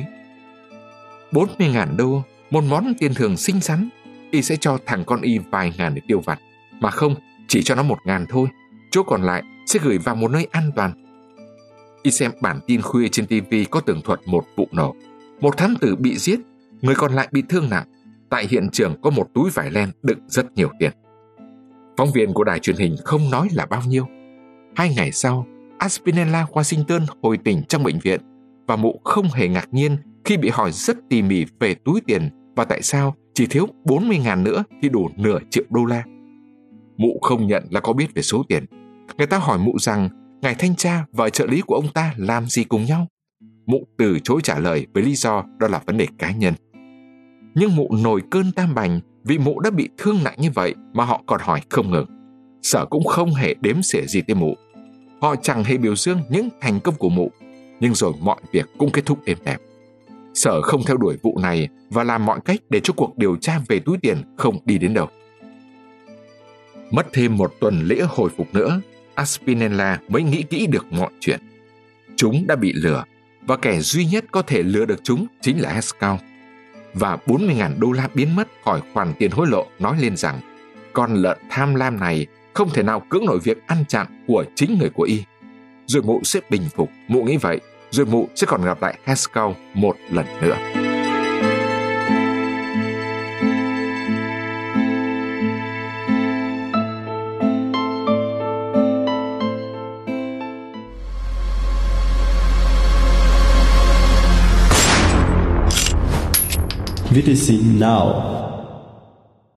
40.000 đô, một món tiền thưởng xinh xắn. Y sẽ cho thằng con y vài ngàn để tiêu vặt. Mà không, chỉ cho nó 1.000 thôi. Chỗ còn lại sẽ gửi vào một nơi an toàn. Y xem bản tin khuya trên TV có tường thuật một vụ nổ. Một thám tử bị giết, người còn lại bị thương nặng. Tại hiện trường có một túi vải len đựng rất nhiều tiền. Phóng viên của đài truyền hình không nói là bao nhiêu. 2 ngày sau, Aspinella Washington hồi tỉnh trong bệnh viện và mụ không hề ngạc nhiên khi bị hỏi rất tỉ mỉ về túi tiền và tại sao chỉ thiếu 40.000 nữa thì đủ nửa triệu đô la. Mụ không nhận là có biết về số tiền. Người ta hỏi mụ rằng ngài thanh tra và trợ lý của ông ta làm gì cùng nhau. Mụ từ chối trả lời với lý do đó là vấn đề cá nhân. Nhưng mụ nổi cơn tam bành vì mụ đã bị thương nặng như vậy mà họ còn hỏi không ngừng. Sở cũng không hề đếm xỉa gì tới mụ. Họ chẳng hề biểu dương những thành công của mụ, nhưng rồi mọi việc cũng kết thúc êm đẹp. Sở không theo đuổi vụ này và làm mọi cách để cho cuộc điều tra về túi tiền không đi đến đâu. Mất thêm một tuần lễ hồi phục nữa, Aspinella mới nghĩ kỹ được mọi chuyện. Chúng đã bị lừa, và kẻ duy nhất có thể lừa được chúng chính là Haskell. Và 40.000 đô la biến mất khỏi khoản tiền hối lộ nói lên rằng con lợn tham lam này không thể nào cưỡng nổi việc ăn chặn của chính người của y. Rồi mụ sẽ bình phục, mụ nghĩ vậy, rồi mụ sẽ còn gặp lại Haskell một lần nữa. VTC Now.